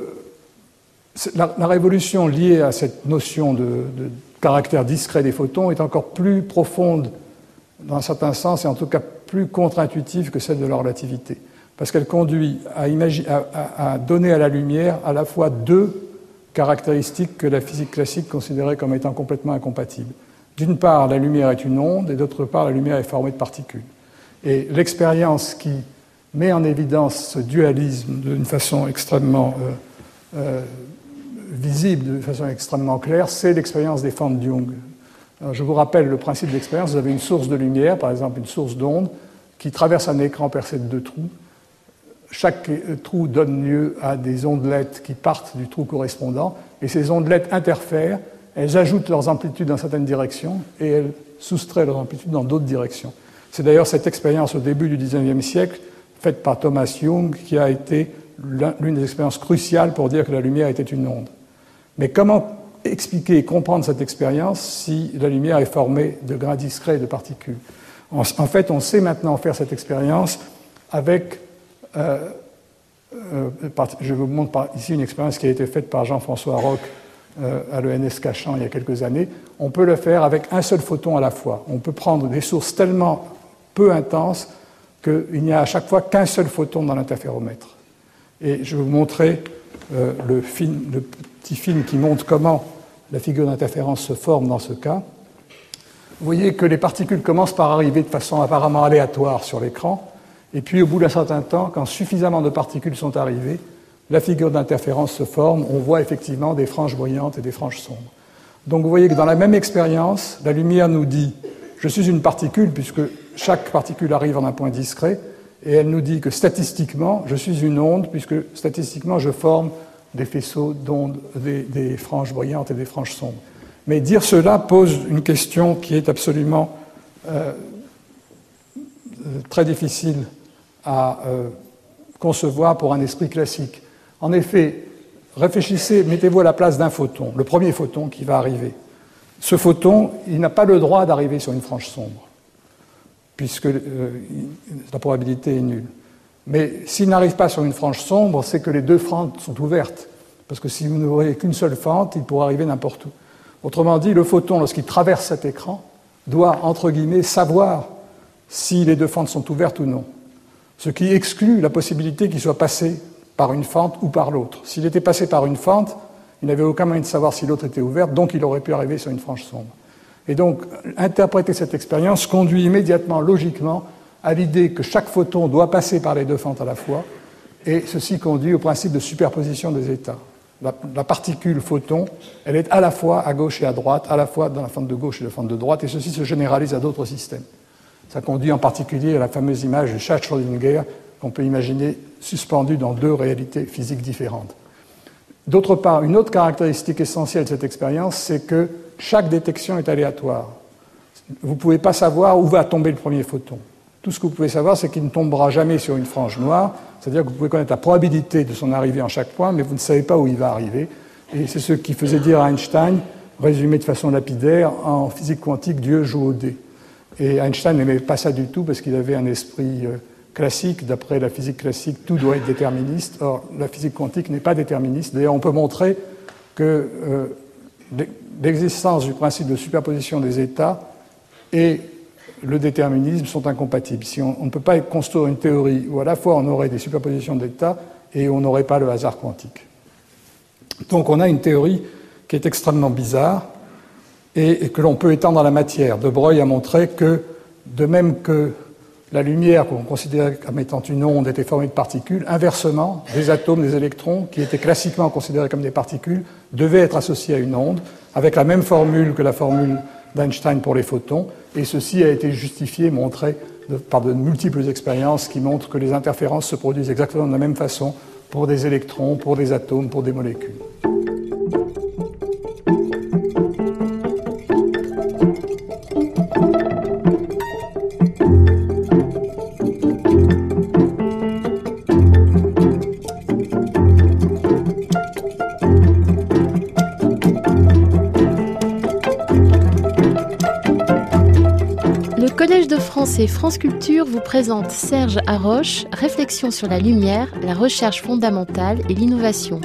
la révolution liée à cette notion de caractère discret des photons est encore plus profonde, dans un certain sens, et en tout cas plus contre-intuitive que celle de la relativité, parce qu'elle conduit à donner à la lumière à la fois deux caractéristiques que la physique classique considérait comme étant complètement incompatibles. D'une part, la lumière est une onde, et d'autre part, la lumière est formée de particules. Et l'expérience qui met en évidence ce dualisme d'une façon extrêmement visible, de façon extrêmement claire, c'est l'expérience des fentes Young. Alors, je vous rappelle le principe de l'expérience. Vous avez une source de lumière, par exemple une source d'onde, qui traverse un écran percé de deux trous. Chaque trou donne lieu à des ondelettes qui partent du trou correspondant, et ces ondelettes interfèrent, elles ajoutent leurs amplitudes dans certaines directions, et elles soustraient leurs amplitudes dans d'autres directions. C'est d'ailleurs cette expérience au début du XIXe siècle, faite par Thomas Young, qui a été l'une des expériences cruciales pour dire que la lumière était une onde. Mais comment expliquer et comprendre cette expérience si la lumière est formée de grains discrets et de particules? En fait, on sait maintenant faire cette expérience avec... je vous montre ici une expérience qui a été faite par Jean-François Roch à l'ENS Cachan il y a quelques années. On peut le faire avec un seul photon à la fois. On peut prendre des sources tellement peu intenses qu'il n'y a à chaque fois qu'un seul photon dans l'interféromètre. Et je vais vous montrer le petit film qui montre comment la figure d'interférence se forme dans ce cas. Vous voyez que les particules commencent par arriver de façon apparemment aléatoire sur l'écran, et puis au bout d'un certain temps, quand suffisamment de particules sont arrivées, la figure d'interférence se forme, on voit effectivement des franges brillantes et des franges sombres. Donc vous voyez que dans la même expérience, la lumière nous dit « je suis une particule » puisque chaque particule arrive en un point discret, et elle nous dit que statistiquement, je suis une onde puisque statistiquement, je forme des faisceaux d'ondes, des franges brillantes et des franges sombres. Mais dire cela pose une question qui est absolument très difficile à concevoir pour un esprit classique. En effet, réfléchissez, mettez-vous à la place d'un photon, le premier photon qui va arriver. Ce photon, il n'a pas le droit d'arriver sur une frange sombre, puisque la probabilité est nulle. Mais s'il n'arrive pas sur une frange sombre, c'est que les deux fentes sont ouvertes, parce que si vous n'aurez qu'une seule fente, il pourra arriver n'importe où. Autrement dit, le photon, lorsqu'il traverse cet écran, doit, entre guillemets, savoir si les deux fentes sont ouvertes ou non. Ce qui exclut la possibilité qu'il soit passé par une fente ou par l'autre. S'il était passé par une fente, il n'avait aucun moyen de savoir si l'autre était ouverte, donc il aurait pu arriver sur une frange sombre. Et donc, interpréter cette expérience conduit immédiatement, logiquement, à l'idée que chaque photon doit passer par les deux fentes à la fois, et ceci conduit au principe de superposition des états. La particule photon, elle est à la fois à gauche et à droite, à la fois dans la fente de gauche et la fente de droite, et ceci se généralise à d'autres systèmes. Ça conduit en particulier à la fameuse image du chat Schrödinger qu'on peut imaginer suspendu dans deux réalités physiques différentes. D'autre part, une autre caractéristique essentielle de cette expérience, c'est que chaque détection est aléatoire. Vous ne pouvez pas savoir où va tomber le premier photon. Tout ce que vous pouvez savoir, c'est qu'il ne tombera jamais sur une frange noire, c'est-à-dire que vous pouvez connaître la probabilité de son arrivée en chaque point, mais vous ne savez pas où il va arriver. Et c'est ce qui faisait dire à Einstein, résumé de façon lapidaire, en physique quantique, Dieu joue au dé. Et Einstein n'aimait pas ça du tout parce qu'il avait un esprit classique. D'après la physique classique, tout doit être déterministe. Or, la physique quantique n'est pas déterministe. D'ailleurs, on peut montrer que l'existence du principe de superposition des états et le déterminisme sont incompatibles. Si on ne peut pas construire une théorie où à la fois on aurait des superpositions d'états et on n'aurait pas le hasard quantique. Donc on a une théorie qui est extrêmement bizarre et que l'on peut étendre à la matière. De Broglie a montré que, de même que la lumière qu'on considérait comme étant une onde était formée de particules. Inversement, des atomes, des électrons, qui étaient classiquement considérés comme des particules, devaient être associés à une onde, avec la même formule que la formule d'Einstein pour les photons, et ceci a été justifié, montré par de multiples expériences qui montrent que les interférences se produisent exactement de la même façon pour des électrons, pour des atomes, pour des molécules. Le Collège de France et France Culture vous présente Serge Haroche, Réflexion sur la lumière, la recherche fondamentale et l'innovation.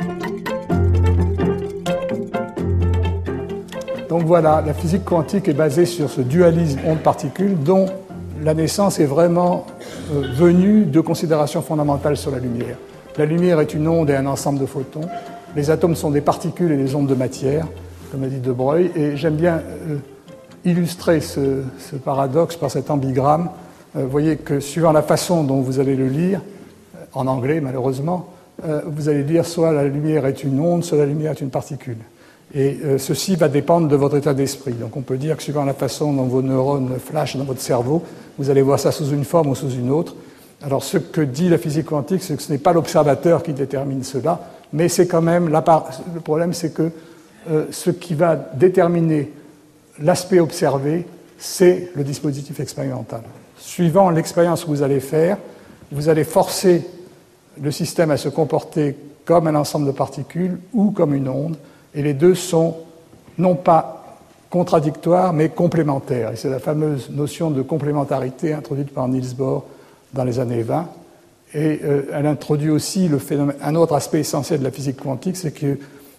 Donc voilà, la physique quantique est basée sur ce dualisme onde-particule dont la naissance est vraiment venue de considérations fondamentales sur la lumière. La lumière est une onde et un ensemble de photons. Les atomes sont des particules et des ondes de matière, comme a dit De Broglie, et j'aime bien illustrer ce paradoxe par cet ambigramme. Vous voyez que suivant la façon dont vous allez le lire, en anglais malheureusement, vous allez lire soit la lumière est une onde, soit la lumière est une particule. Et ceci va dépendre de votre état d'esprit. Donc on peut dire que suivant la façon dont vos neurones flashent dans votre cerveau, vous allez voir ça sous une forme ou sous une autre. Alors ce que dit la physique quantique, c'est que ce n'est pas l'observateur qui détermine cela, mais c'est quand même, le problème c'est que ce qui va déterminer l'aspect observé, c'est le dispositif expérimental. Suivant l'expérience que vous allez faire, vous allez forcer le système à se comporter comme un ensemble de particules ou comme une onde, et les deux sont non pas contradictoires, mais complémentaires. Et c'est la fameuse notion de complémentarité introduite par Niels Bohr dans les années 20. Et elle introduit aussi le phénomène, un autre aspect essentiel de la physique quantique, c'est qu'il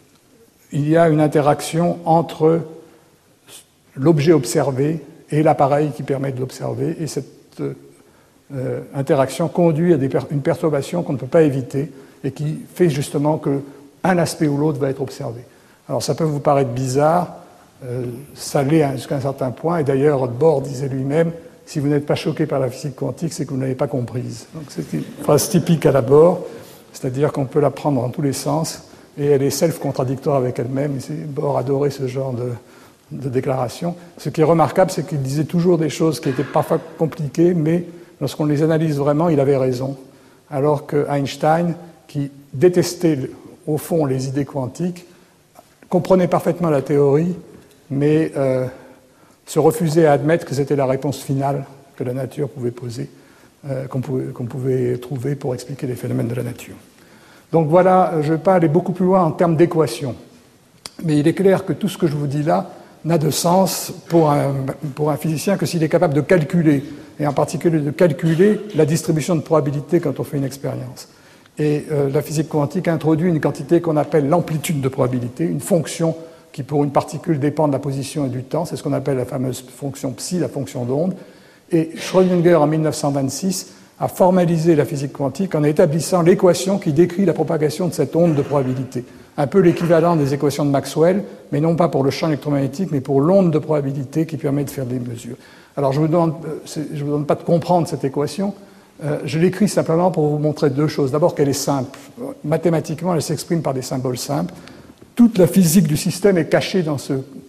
y a une interaction entre l'objet observé et l'appareil qui permet de l'observer, et cette interaction conduit à une perturbation qu'on ne peut pas éviter et qui fait justement qu'un aspect ou l'autre va être observé. Alors ça peut vous paraître bizarre, ça l'est jusqu'à un certain point, et d'ailleurs Bohr disait lui-même, si vous n'êtes pas choqué par la physique quantique, c'est que vous ne l'avez pas comprise. Donc c'est une phrase typique à la Bohr, c'est-à-dire qu'on peut la prendre dans tous les sens, et elle est self-contradictoire avec elle-même, et Bohr adorait ce genre de déclaration. Ce qui est remarquable, c'est qu'il disait toujours des choses qui étaient parfois compliquées, mais lorsqu'on les analyse vraiment, il avait raison. Alors que Einstein, qui détestait au fond les idées quantiques, comprenait parfaitement la théorie, mais se refusait à admettre que c'était la réponse finale que la nature pouvait poser, qu'on pouvait trouver pour expliquer les phénomènes de la nature. Donc voilà, je ne vais pas aller beaucoup plus loin en termes d'équations, mais il est clair que tout ce que je vous dis là n'a de sens pour un physicien que s'il est capable de calculer, et en particulier de calculer la distribution de probabilité quand on fait une expérience. Et la physique quantique introduit une quantité qu'on appelle l'amplitude de probabilité, une fonction qui pour une particule dépend de la position et du temps, c'est ce qu'on appelle la fameuse fonction psi, la fonction d'onde. Et Schrödinger, en 1926, a formalisé la physique quantique en établissant l'équation qui décrit la propagation de cette onde de probabilité. Un peu l'équivalent des équations de Maxwell, mais non pas pour le champ électromagnétique, mais pour l'onde de probabilité qui permet de faire des mesures. Alors je ne vous demande pas de comprendre cette équation, je l'écris simplement pour vous montrer deux choses. D'abord qu'elle est simple. Mathématiquement, elle s'exprime par des symboles simples. Toute la physique du système est cachée dans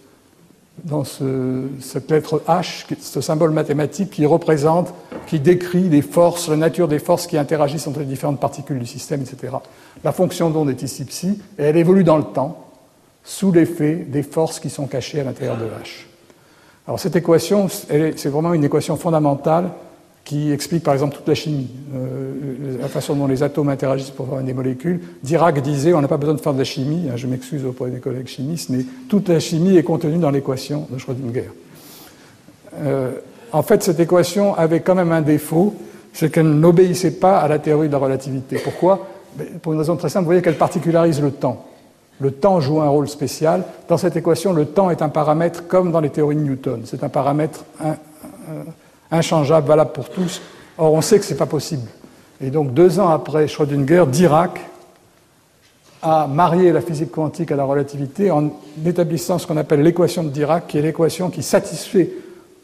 cette lettre H, ce symbole mathématique qui décrit les forces, la nature des forces qui interagissent entre les différentes particules du système, etc. La fonction d'onde est ici psi, et elle évolue dans le temps, sous l'effet des forces qui sont cachées à l'intérieur de H. Alors cette équation, c'est vraiment une équation fondamentale qui explique par exemple toute la chimie, la façon dont les atomes interagissent pour former des molécules. Dirac disait, on n'a pas besoin de faire de la chimie, je m'excuse auprès des collègues chimistes, mais toute la chimie est contenue dans l'équation de Schrödinger. En fait, cette équation avait quand même un défaut, c'est qu'elle n'obéissait pas à la théorie de la relativité. Pourquoi ? Pour une raison très simple, vous voyez qu'elle particularise le temps. Le temps joue un rôle spécial. Dans cette équation, le temps est un paramètre comme dans les théories de Newton. C'est un paramètre inchangeable, valable pour tous. Or, on sait que ce n'est pas possible. Et donc, 2 ans après Schrödinger, Dirac a marié la physique quantique à la relativité en établissant ce qu'on appelle l'équation de Dirac, qui est l'équation qui satisfait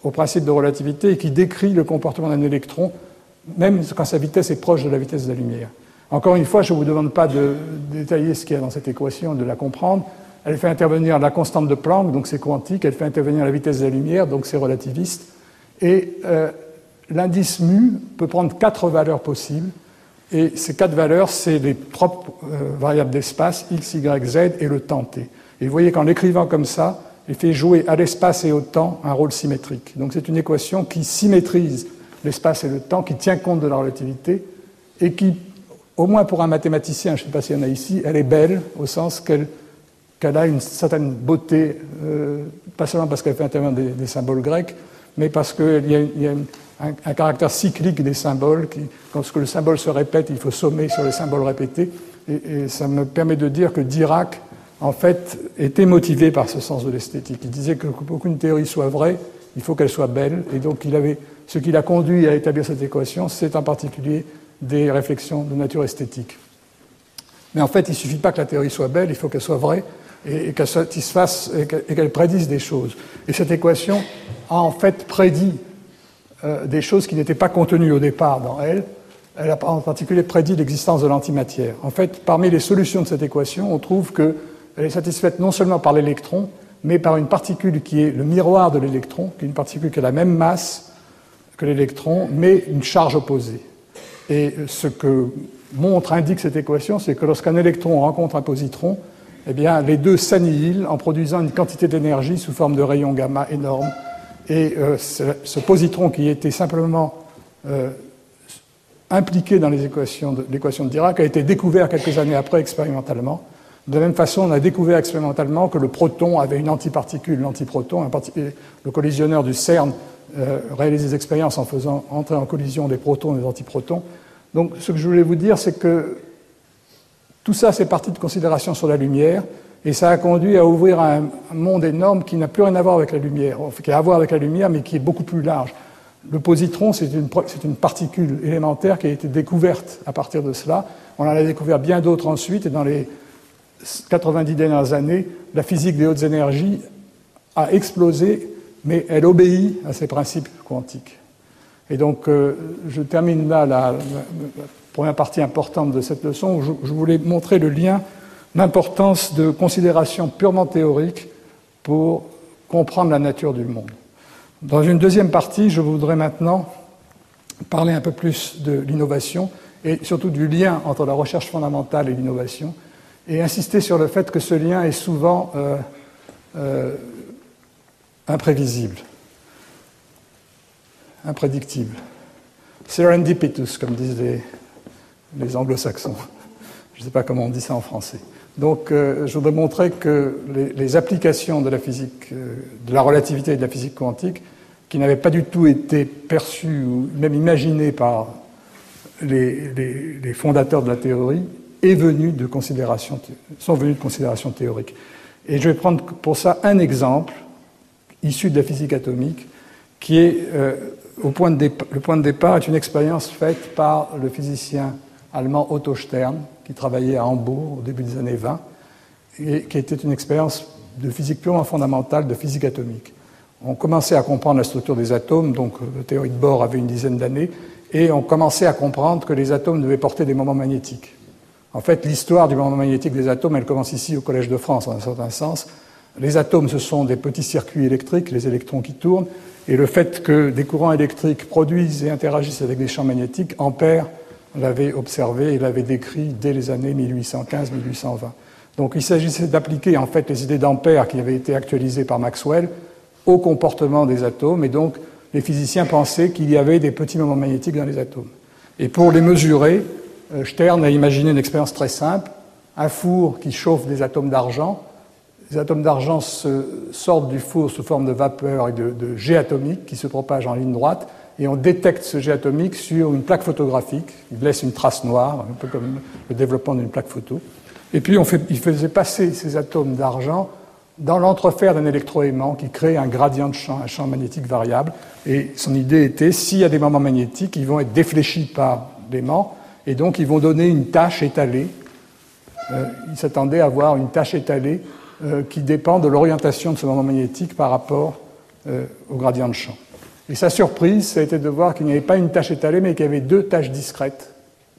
au principe de relativité et qui décrit le comportement d'un électron, même quand sa vitesse est proche de la vitesse de la lumière. Encore une fois, je ne vous demande pas de détailler ce qu'il y a dans cette équation, de la comprendre. Elle fait intervenir la constante de Planck, donc c'est quantique. Elle fait intervenir la vitesse de la lumière, donc c'est relativiste. Et l'indice mu peut prendre 4 valeurs possibles. Et ces 4 valeurs, c'est les 3 variables d'espace, x, y, z, et le temps t. Et vous voyez qu'en l'écrivant comme ça, il fait jouer à l'espace et au temps un rôle symétrique. Donc c'est une équation qui symétrise l'espace et le temps, qui tient compte de la relativité, et qui, au moins pour un mathématicien, je ne sais pas s'il y en a ici, elle est belle, au sens qu'elle a une certaine beauté, pas seulement parce qu'elle fait intervenir des symboles grecs, mais parce qu'il y a un caractère cyclique des symboles. Lorsque le symbole se répète, il faut sommer sur le symbole répété. Et ça me permet de dire que Dirac, en fait, était motivé par ce sens de l'esthétique. Il disait que pour qu'une théorie soit vraie, il faut qu'elle soit belle. Et donc, ce qui l'a conduit à établir cette équation, c'est en particulier des réflexions de nature esthétique. Mais en fait, il ne suffit pas que la théorie soit belle, il faut qu'elle soit vraie et qu'elle satisfasse et qu'elle prédise des choses. Et cette équation a en fait prédit des choses qui n'étaient pas contenues au départ dans elle. Elle a en particulier prédit l'existence de l'antimatière. En fait, parmi les solutions de cette équation, on trouve qu'elle est satisfaite non seulement par l'électron, mais par une particule qui est le miroir de l'électron, qui est une particule qui a la même masse que l'électron, mais une charge opposée. Et ce que indique cette équation, c'est que lorsqu'un électron rencontre un positron, eh bien, les deux s'annihilent en produisant une quantité d'énergie sous forme de rayons gamma énorme. Et ce positron qui était simplement impliqué dans l'équation de Dirac a été découvert quelques années après expérimentalement. De la même façon, on a découvert expérimentalement que le proton avait une antiparticule, l'antiproton. Le collisionneur du CERN réalise des expériences en faisant entrer en collision des protons et des antiprotons. Donc, ce que je voulais vous dire, c'est que tout ça, c'est parti de considérations sur la lumière, et ça a conduit à ouvrir un monde énorme qui n'a plus rien à voir avec la lumière, qui a à voir avec la lumière, mais qui est beaucoup plus large. Le positron, c'est une particule élémentaire qui a été découverte à partir de cela. On en a découvert bien d'autres ensuite, et dans les 90 dernières années, la physique des hautes énergies a explosé, mais elle obéit à ces principes quantiques. Et donc, je termine là la première partie importante de cette leçon, où je voulais montrer le lien, l'importance de considérations purement théoriques pour comprendre la nature du monde. Dans une deuxième partie, je voudrais maintenant parler un peu plus de l'innovation et surtout du lien entre la recherche fondamentale et l'innovation, et insister sur le fait que ce lien est souvent imprévisible, imprédictible. Serendipitous, comme disent les anglo-saxons. Je ne sais pas comment on dit ça en français. Donc, je voudrais montrer que les applications de la physique, de la relativité et de la physique quantique, qui n'avaient pas du tout été perçues ou même imaginées par les fondateurs de la théorie, sont venues de considérations théoriques. Et je vais prendre pour ça un exemple issu de la physique atomique, qui est le point de départ est une expérience faite par le physicien allemand Otto Stern, qui travaillait à Hambourg au début des années 20, et qui était une expérience de physique purement fondamentale, de physique atomique. On commençait à comprendre la structure des atomes, donc la théorie de Bohr avait une dizaine d'années, et on commençait à comprendre que les atomes devaient porter des moments magnétiques. En fait, l'histoire du moment magnétique des atomes, elle commence ici au Collège de France, en un certain sens. Les atomes, ce sont des petits circuits électriques, les électrons qui tournent, et le fait que des courants électriques produisent et interagissent avec des champs magnétiques, Ampère l'avait observé et l'avait décrit dès les années 1815-1820. Donc il s'agissait d'appliquer en fait les idées d'Ampère qui avaient été actualisées par Maxwell au comportement des atomes, et donc les physiciens pensaient qu'il y avait des petits moments magnétiques dans les atomes. Et pour les mesurer, Stern a imaginé une expérience très simple, un four qui chauffe des atomes d'argent. Les atomes d'argent sortent du four sous forme de vapeur et de jet atomique qui se propagent en ligne droite, et on détecte ce jet atomique sur une plaque photographique. Il laisse une trace noire, un peu comme le développement d'une plaque photo. Et puis il faisait passer ces atomes d'argent dans l'entrefer d'un électroaimant qui crée un gradient de champ, un champ magnétique variable. Et son idée était, s'il y a des moments magnétiques, ils vont être défléchis par l'aimant, et donc ils vont donner une tache étalée. Il s'attendait à avoir une tache étalée qui dépend de l'orientation de ce moment magnétique par rapport au gradient de champ. Et sa surprise, ça a été de voir qu'il n'y avait pas une tache étalée, mais qu'il y avait deux taches discrètes.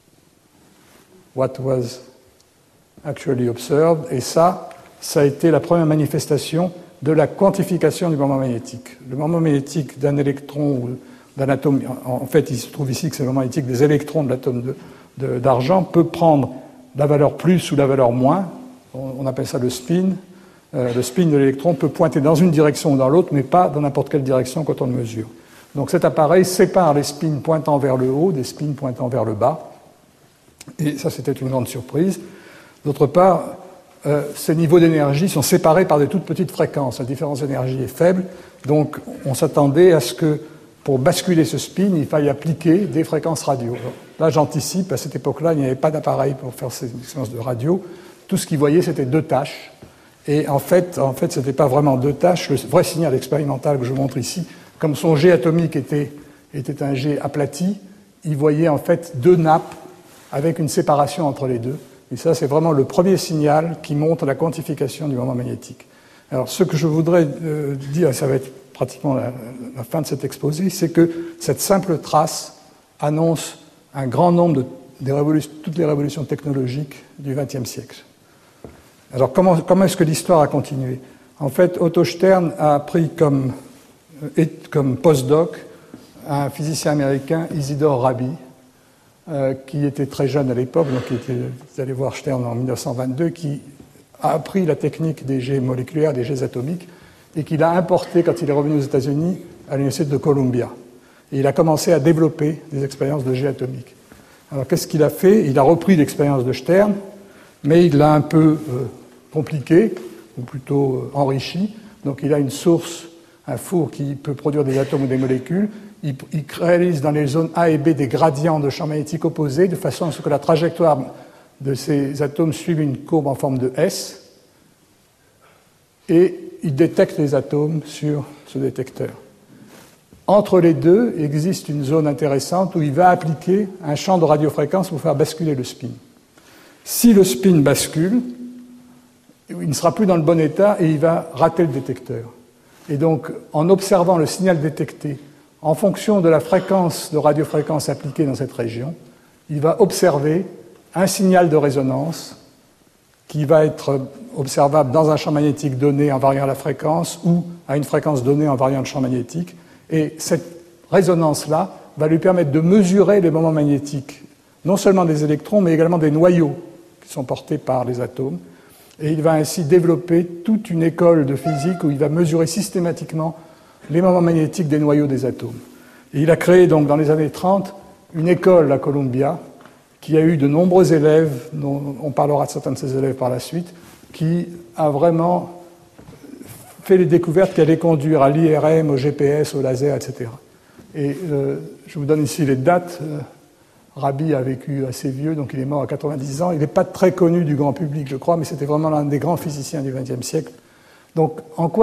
What was actually observed. Et ça a été la première manifestation de la quantification du moment magnétique. Le moment magnétique d'un électron ou d'un atome, en fait, il se trouve ici que c'est le moment magnétique des électrons de l'atome d'argent, peut prendre la valeur plus ou la valeur moins. On appelle ça le spin. Le spin de l'électron peut pointer dans une direction ou dans l'autre, mais pas dans n'importe quelle direction quand on le mesure. Donc cet appareil sépare les spins pointant vers le haut des spins pointant vers le bas. Et ça, c'était une grande surprise. D'autre part, ces niveaux d'énergie sont séparés par des toutes petites fréquences. La différence d'énergie est faible, donc on s'attendait à ce que pour basculer ce spin, il faille appliquer des fréquences radio. Là, j'anticipe, à cette époque-là, il n'y avait pas d'appareil pour faire ces expériences de radio. Tout ce qu'ils voyaient, c'était deux taches. Et en fait, ce n'était pas vraiment deux taches. Le vrai signal expérimental que je vous montre ici, comme son jet atomique était un jet aplati, ils voyaient en fait deux nappes avec une séparation entre les deux. Et ça, c'est vraiment le premier signal qui montre la quantification du moment magnétique. Alors, ce que je voudrais dire, ça va être pratiquement la fin de cet exposé, c'est que cette simple trace annonce un grand nombre toutes les révolutions technologiques du XXe siècle. Alors, comment est-ce que l'histoire a continué? En fait, Otto Stern a pris comme postdoc un physicien américain, Isidore Rabi, qui était très jeune à l'époque, donc vous allez voir Stern en 1922, qui a appris la technique des jets moléculaires, des jets atomiques, et qu'il a importé quand il est revenu aux États-Unis à l'université de Columbia. Et il a commencé à développer des expériences de jets atomiques. Alors qu'est-ce qu'il a fait? Il a repris l'expérience de Stern, mais il l'a un peu compliqué, ou plutôt enrichi. Donc il a une source, un four qui peut produire des atomes ou des molécules. Il réalise dans les zones A et B des gradients de champ magnétique opposés, de façon à ce que la trajectoire de ces atomes suive une courbe en forme de S. Et il détecte les atomes sur ce détecteur. Entre les deux, existe une zone intéressante où il va appliquer un champ de radiofréquence pour faire basculer le spin. Si le spin bascule, il ne sera plus dans le bon état et il va rater le détecteur. Et donc, en observant le signal détecté, en fonction de la fréquence de radiofréquence appliquée dans cette région, il va observer un signal de résonance qui va être observable dans un champ magnétique donné en variant la fréquence ou à une fréquence donnée en variant le champ magnétique. Et cette résonance-là va lui permettre de mesurer les moments magnétiques, non seulement des électrons, mais également des noyaux qui sont portés par les atomes. Et il va ainsi développer toute une école de physique où il va mesurer systématiquement les moments magnétiques des noyaux des atomes. Et il a créé donc dans les années 30 une école à Columbia qui a eu de nombreux élèves, dont on parlera de certains de ces élèves par la suite, qui a vraiment fait les découvertes qui allaient conduire à l'IRM, au GPS, au laser, etc. Et je vous donne ici les dates. Rabi a vécu assez vieux, donc il est mort à 90 ans. Il n'est pas très connu du grand public, je crois, mais c'était vraiment l'un des grands physiciens du XXe siècle. Donc,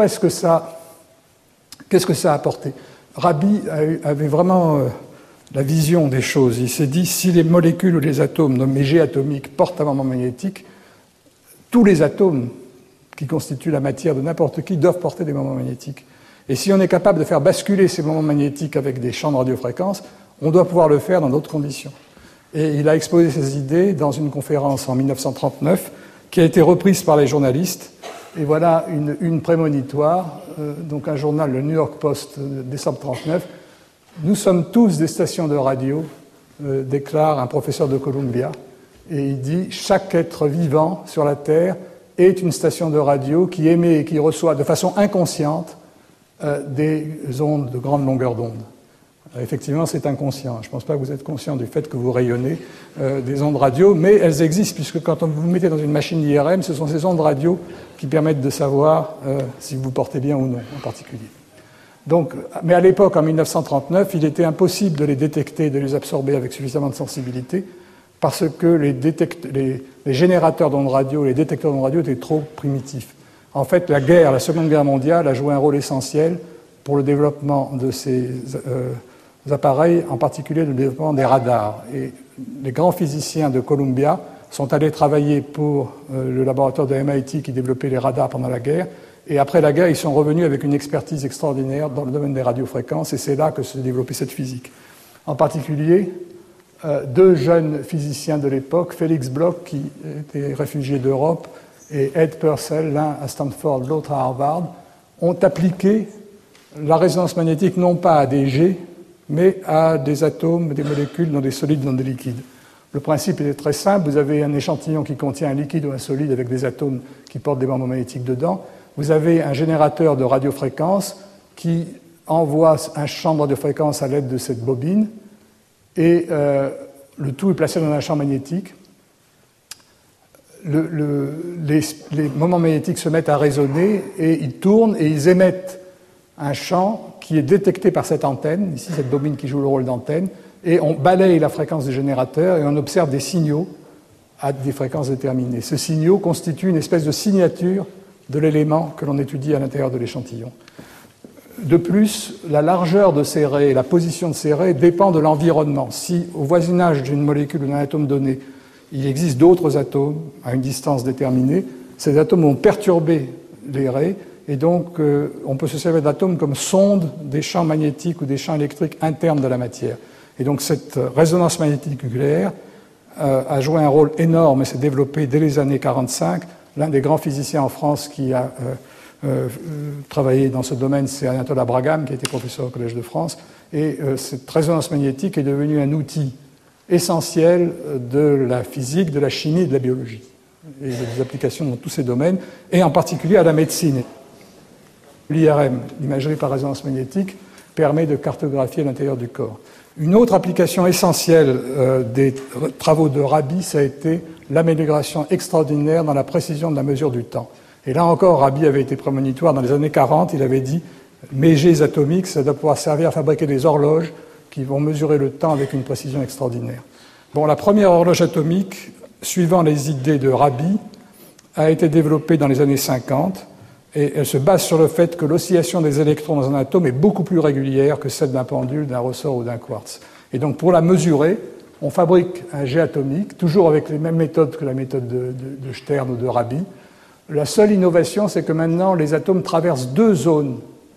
qu'est-ce que ça a apporté? Rabi avait vraiment la vision des choses. Il s'est dit, si les molécules ou les atomes nommés jets atomiques portent un moment magnétique, tous les atomes qui constituent la matière de n'importe qui doivent porter des moments magnétiques. Et si on est capable de faire basculer ces moments magnétiques avec des champs de radiofréquence, on doit pouvoir le faire dans d'autres conditions. Et il a exposé ses idées dans une conférence en 1939 qui a été reprise par les journalistes. Et voilà une prémonitoire, donc un journal, le New York Post, décembre 1939. Nous sommes tous des stations de radio, déclare un professeur de Columbia. Et il dit, chaque être vivant sur la Terre est une station de radio qui émet et qui reçoit de façon inconsciente des ondes de grande longueur d'onde. Effectivement, c'est inconscient. Je ne pense pas que vous êtes conscient du fait que vous rayonnez des ondes radio, mais elles existent, puisque quand vous vous mettez dans une machine d'IRM, ce sont ces ondes radio qui permettent de savoir si vous portez bien ou non, en particulier. Donc, mais à l'époque, en 1939, il était impossible de les détecter, de les absorber avec suffisamment de sensibilité, parce que les générateurs d'ondes radio, les détecteurs d'ondes radio étaient trop primitifs. En fait, la Seconde Guerre mondiale a joué un rôle essentiel pour le développement de ces appareils, en particulier le développement des radars. Et les grands physiciens de Columbia sont allés travailler pour le laboratoire de MIT qui développait les radars pendant la guerre, Et après la guerre, ils sont revenus avec une expertise extraordinaire dans le domaine des radiofréquences, et c'est là que s'est développée cette physique. En particulier, deux jeunes physiciens de l'époque, Félix Bloch, qui était réfugié d'Europe, et Ed Purcell, l'un à Stanford, l'autre à Harvard, ont appliqué la résonance magnétique non pas à des jets, mais à des atomes, des molécules dans des solides, dans des liquides. Le principe est très simple. Vous avez un échantillon qui contient un liquide ou un solide avec des atomes qui portent des moments magnétiques dedans. Vous avez un générateur de radiofréquences qui envoie un champ de radiofréquence à l'aide de cette bobine et le tout est placé dans un champ magnétique. Les moments magnétiques se mettent à résonner et ils tournent et ils émettent un champ qui est détecté par cette antenne, ici cette bobine qui joue le rôle d'antenne, et on balaye la fréquence du générateur et on observe des signaux à des fréquences déterminées. Ce signaux constitue une espèce de signature de l'élément que l'on étudie à l'intérieur de l'échantillon. De plus, la largeur de ces raies et la position de ces raies dépend de l'environnement. Si au voisinage d'une molécule ou d'un atome donné, il existe d'autres atomes à une distance déterminée, ces atomes vont perturber les raies et donc on peut se servir d'atomes comme sonde des champs magnétiques ou des champs électriques internes de la matière. Et donc cette résonance magnétique nucléaire a joué un rôle énorme et s'est développé dès les années 1945. L'un des grands physiciens en France qui a travaillé dans ce domaine, c'est Anatole Abragam, qui a été professeur au Collège de France. Et cette résonance magnétique est devenue un outil essentiel de la physique, de la chimie et de la biologie. Et il y a des applications dans tous ces domaines, et en particulier à la médecine. L'IRM, l'imagerie par résonance magnétique, permet de cartographier l'intérieur du corps. Une autre application essentielle des travaux de Rabi, ça a été l'amélioration extraordinaire dans la précision de la mesure du temps. Et là encore, Rabi avait été prémonitoire dans les années 40. Il avait dit « mes jets atomiques, ça doit pouvoir servir à fabriquer des horloges qui vont mesurer le temps avec une précision extraordinaire ». Bon, la première horloge atomique, suivant les idées de Rabi, a été développée dans les années 50 et elle se base sur le fait que l'oscillation des électrons dans un atome est beaucoup plus régulière que celle d'un pendule, d'un ressort ou d'un quartz. Et donc pour la mesurer, on fabrique un jet atomique, toujours avec les mêmes méthodes que la méthode de Stern ou de Rabi. La seule innovation, c'est que maintenant les atomes traversent deux zones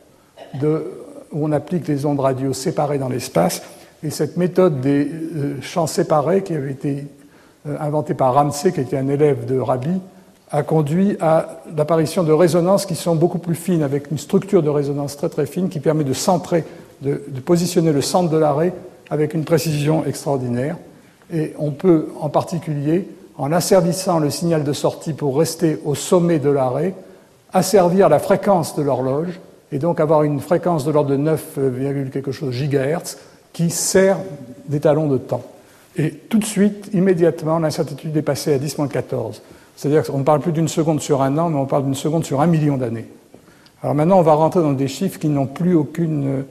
où on applique les ondes radio séparées dans l'espace. Et cette méthode des champs séparés, qui avait été inventée par Ramsey, qui était un élève de Rabi, a conduit à l'apparition de résonances qui sont beaucoup plus fines, avec une structure de résonance très très fine qui permet de centrer, de positionner le centre de l'arrêt avec une précision extraordinaire. Et on peut, en particulier, en asservissant le signal de sortie pour rester au sommet de l'arrêt, asservir la fréquence de l'horloge et donc avoir une fréquence de l'ordre de 9, quelque chose gigahertz qui sert d'étalon de temps. Et tout de suite, immédiatement, l'incertitude est passée à 10-14. C'est-à-dire qu'on ne parle plus d'une seconde sur un an, mais on parle d'une seconde sur 1 million d'années. Alors maintenant, on va rentrer dans des chiffres qui n'ont plus aucune,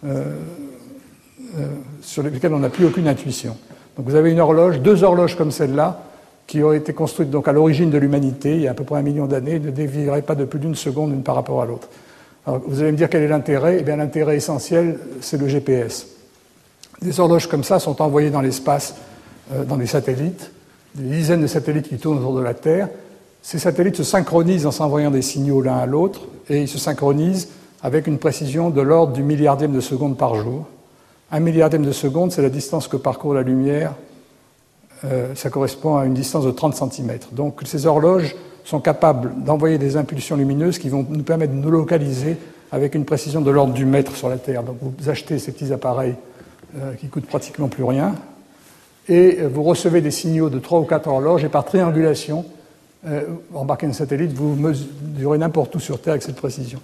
sur lesquels on n'a plus aucune intuition. Donc vous avez une horloge, deux horloges comme celle-là, qui ont été construites donc à l'origine de l'humanité, il y a à peu près 1 million d'années, ne dévieraient pas de plus d'une seconde l'une par rapport à l'autre. Alors vous allez me dire quel est l'intérêt ? Eh bien l'intérêt essentiel, c'est le GPS. Des horloges comme ça sont envoyées dans l'espace, dans des satellites, des dizaines de satellites qui tournent autour de la Terre. Ces satellites se synchronisent en s'envoyant des signaux l'un à l'autre, et ils se synchronisent avec une précision de l'ordre du milliardième de seconde par jour. 1 milliardième de seconde, c'est la distance que parcourt la lumière. Ça correspond à une distance de 30 cm. Donc ces horloges sont capables d'envoyer des impulsions lumineuses qui vont nous permettre de nous localiser avec une précision de l'ordre du mètre sur la Terre. Donc vous achetez ces petits appareils qui coûtent pratiquement plus rien, et vous recevez des signaux de 3 ou 4 horloges, et par triangulation, embarquez un satellite, vous mesurez n'importe où sur Terre avec cette précision.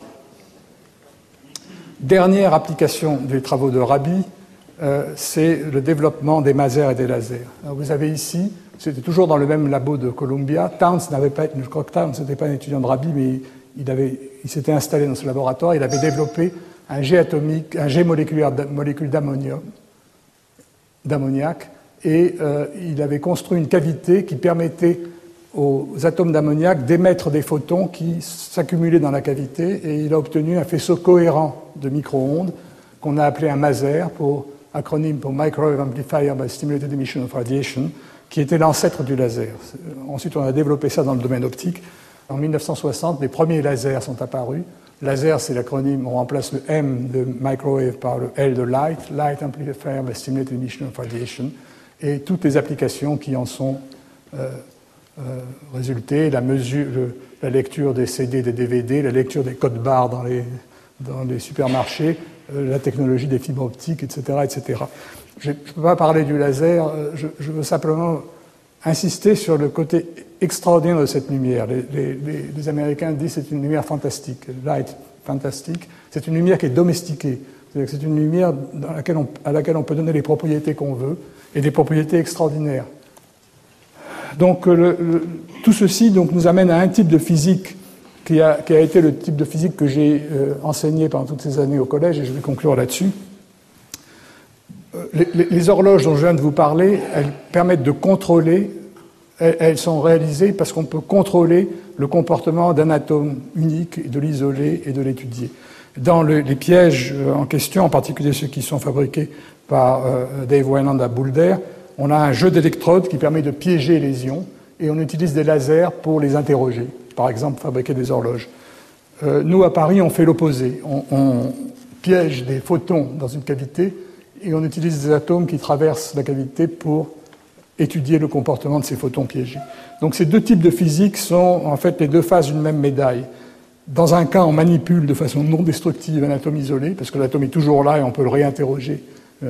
Dernière application des travaux de Rabi, c'est le développement des masers et des lasers. Alors vous avez ici, c'était toujours dans le même labo de Columbia, Towns n'avait pas, je crois que Towns n'était pas un étudiant de Rabi, mais il s'était installé dans ce laboratoire, il avait développé un jet atomique, un jet moléculaire, molécule d'ammoniac, et il avait construit une cavité qui permettait aux atomes d'ammoniac d'émettre des photons qui s'accumulaient dans la cavité, et il a obtenu un faisceau cohérent de micro-ondes qu'on a appelé un maser, acronyme pour Microwave Amplifier by Stimulated Emission of Radiation, qui était l'ancêtre du laser. Ensuite, on a développé ça dans le domaine optique. En 1960, les premiers lasers sont apparus. Laser, c'est l'acronyme, on remplace le M de microwave par le L de light, light amplifier by stimulated emission of radiation, et toutes les applications qui en sont résultées, la lecture des CD, des DVD, la lecture des codes barres dans les supermarchés, la technologie des fibres optiques, etc. etc. Je ne peux pas parler du laser, je veux simplement insister sur le côté extraordinaire de cette lumière. Les Américains disent que c'est une lumière fantastique, light fantastique. C'est une lumière qui est domestiquée. C'est-à-dire que c'est une lumière à laquelle on peut donner les propriétés qu'on veut, et des propriétés extraordinaires. Donc tout ceci nous amène à un type de physique qui a été le type de physique que j'ai enseigné pendant toutes ces années au collège, et je vais conclure là-dessus. Les horloges dont je viens de vous parler, elles permettent de contrôler, elles sont réalisées parce qu'on peut contrôler le comportement d'un atome unique, de l'isoler et de l'étudier. Dans les pièges en question, en particulier ceux qui sont fabriqués par Dave Wayland à Boulder, on a un jeu d'électrodes qui permet de piéger les ions, et on utilise des lasers pour les interroger, par exemple fabriquer des horloges. Nous, à Paris, on fait l'opposé. On piège des photons dans une cavité, et on utilise des atomes qui traversent la cavité pour étudier le comportement de ces photons piégés. Donc ces deux types de physique sont en fait les deux faces d'une même médaille. Dans un cas, on manipule de façon non destructive un atome isolé, parce que l'atome est toujours là et on peut le réinterroger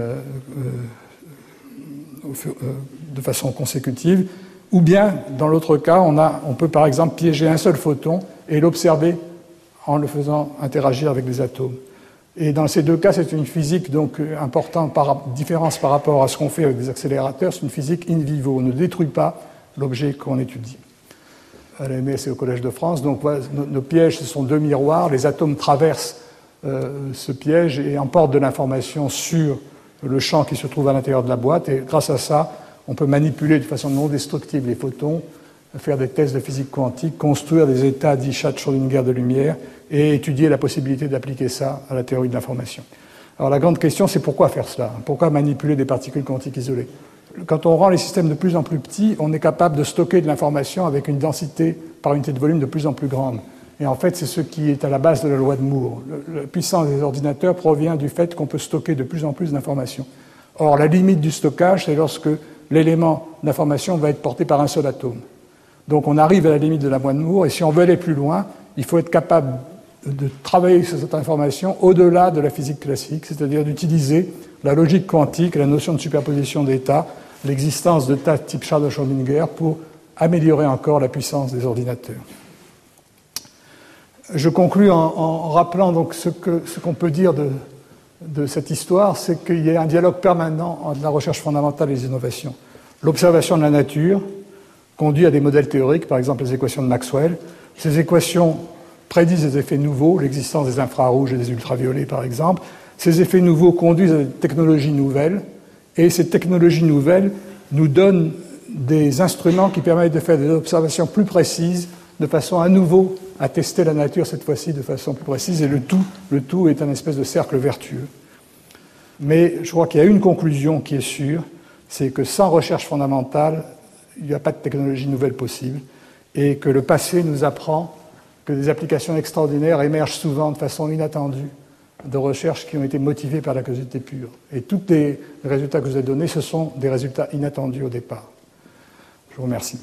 de façon consécutive. Ou bien, dans l'autre cas, on peut par exemple piéger un seul photon et l'observer en le faisant interagir avec des atomes. Et dans ces deux cas, c'est une physique donc importante, différence par rapport à ce qu'on fait avec des accélérateurs, c'est une physique in vivo. On ne détruit pas l'objet qu'on étudie. À l'EMS et au Collège de France, donc voilà, nos pièges, ce sont deux miroirs. Les atomes traversent ce piège et emportent de l'information sur le champ qui se trouve à l'intérieur de la boîte. Et grâce à ça, on peut manipuler de façon non destructive les photons, faire des tests de physique quantique, construire des états dits chats de Schrödinger de lumière et étudier la possibilité d'appliquer ça à la théorie de l'information. Alors la grande question, c'est pourquoi faire cela? Pourquoi manipuler des particules quantiques isolées? Quand on rend les systèmes de plus en plus petits, on est capable de stocker de l'information avec une densité par unité de volume de plus en plus grande. Et en fait, c'est ce qui est à la base de la loi de Moore. La puissance des ordinateurs provient du fait qu'on peut stocker de plus en plus d'informations. Or, la limite du stockage, c'est lorsque l'élément d'information va être porté par un seul atome. Donc on arrive à la limite de la loi de Moore, et si on veut aller plus loin, il faut être capable de travailler sur cette information au-delà de la physique classique, c'est-à-dire d'utiliser la logique quantique, la notion de superposition d'états, l'existence de tas type chat de Schrödinger pour améliorer encore la puissance des ordinateurs. Je conclus en rappelant donc ce qu'on peut dire de cette histoire, c'est qu'il y a un dialogue permanent entre la recherche fondamentale et les innovations. L'observation de la nature conduit à des modèles théoriques, par exemple les équations de Maxwell. Ces équations prédisent des effets nouveaux, l'existence des infrarouges et des ultraviolets, par exemple. Ces effets nouveaux conduisent à des technologies nouvelles, et ces technologies nouvelles nous donnent des instruments qui permettent de faire des observations plus précises, de façon à nouveau à tester la nature, cette fois-ci de façon plus précise, et le tout est un espèce de cercle vertueux. Mais je crois qu'il y a une conclusion qui est sûre, c'est que sans recherche fondamentale, il n'y a pas de technologie nouvelle possible, et que le passé nous apprend que des applications extraordinaires émergent souvent de façon inattendue de recherches qui ont été motivées par la causalité pure. Et tous les résultats que je vous ai donnés, ce sont des résultats inattendus au départ. Je vous remercie.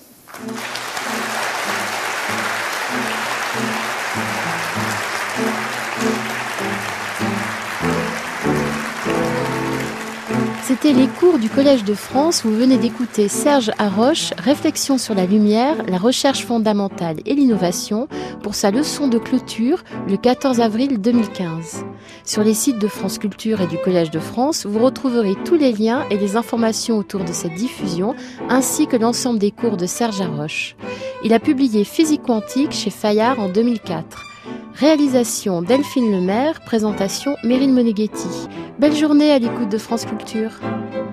C'était les cours du Collège de France. Vous venez d'écouter Serge Haroche, Réflexion sur la lumière, la recherche fondamentale et l'innovation, pour sa leçon de clôture le 14 avril 2015. Sur les sites de France Culture et du Collège de France, vous retrouverez tous les liens et les informations autour de cette diffusion, ainsi que l'ensemble des cours de Serge Haroche. Il a publié Physique quantique chez Fayard en 2004. Réalisation Delphine Lemaire, présentation Meryl Moneghetti. Belle journée à l'écoute de France Culture.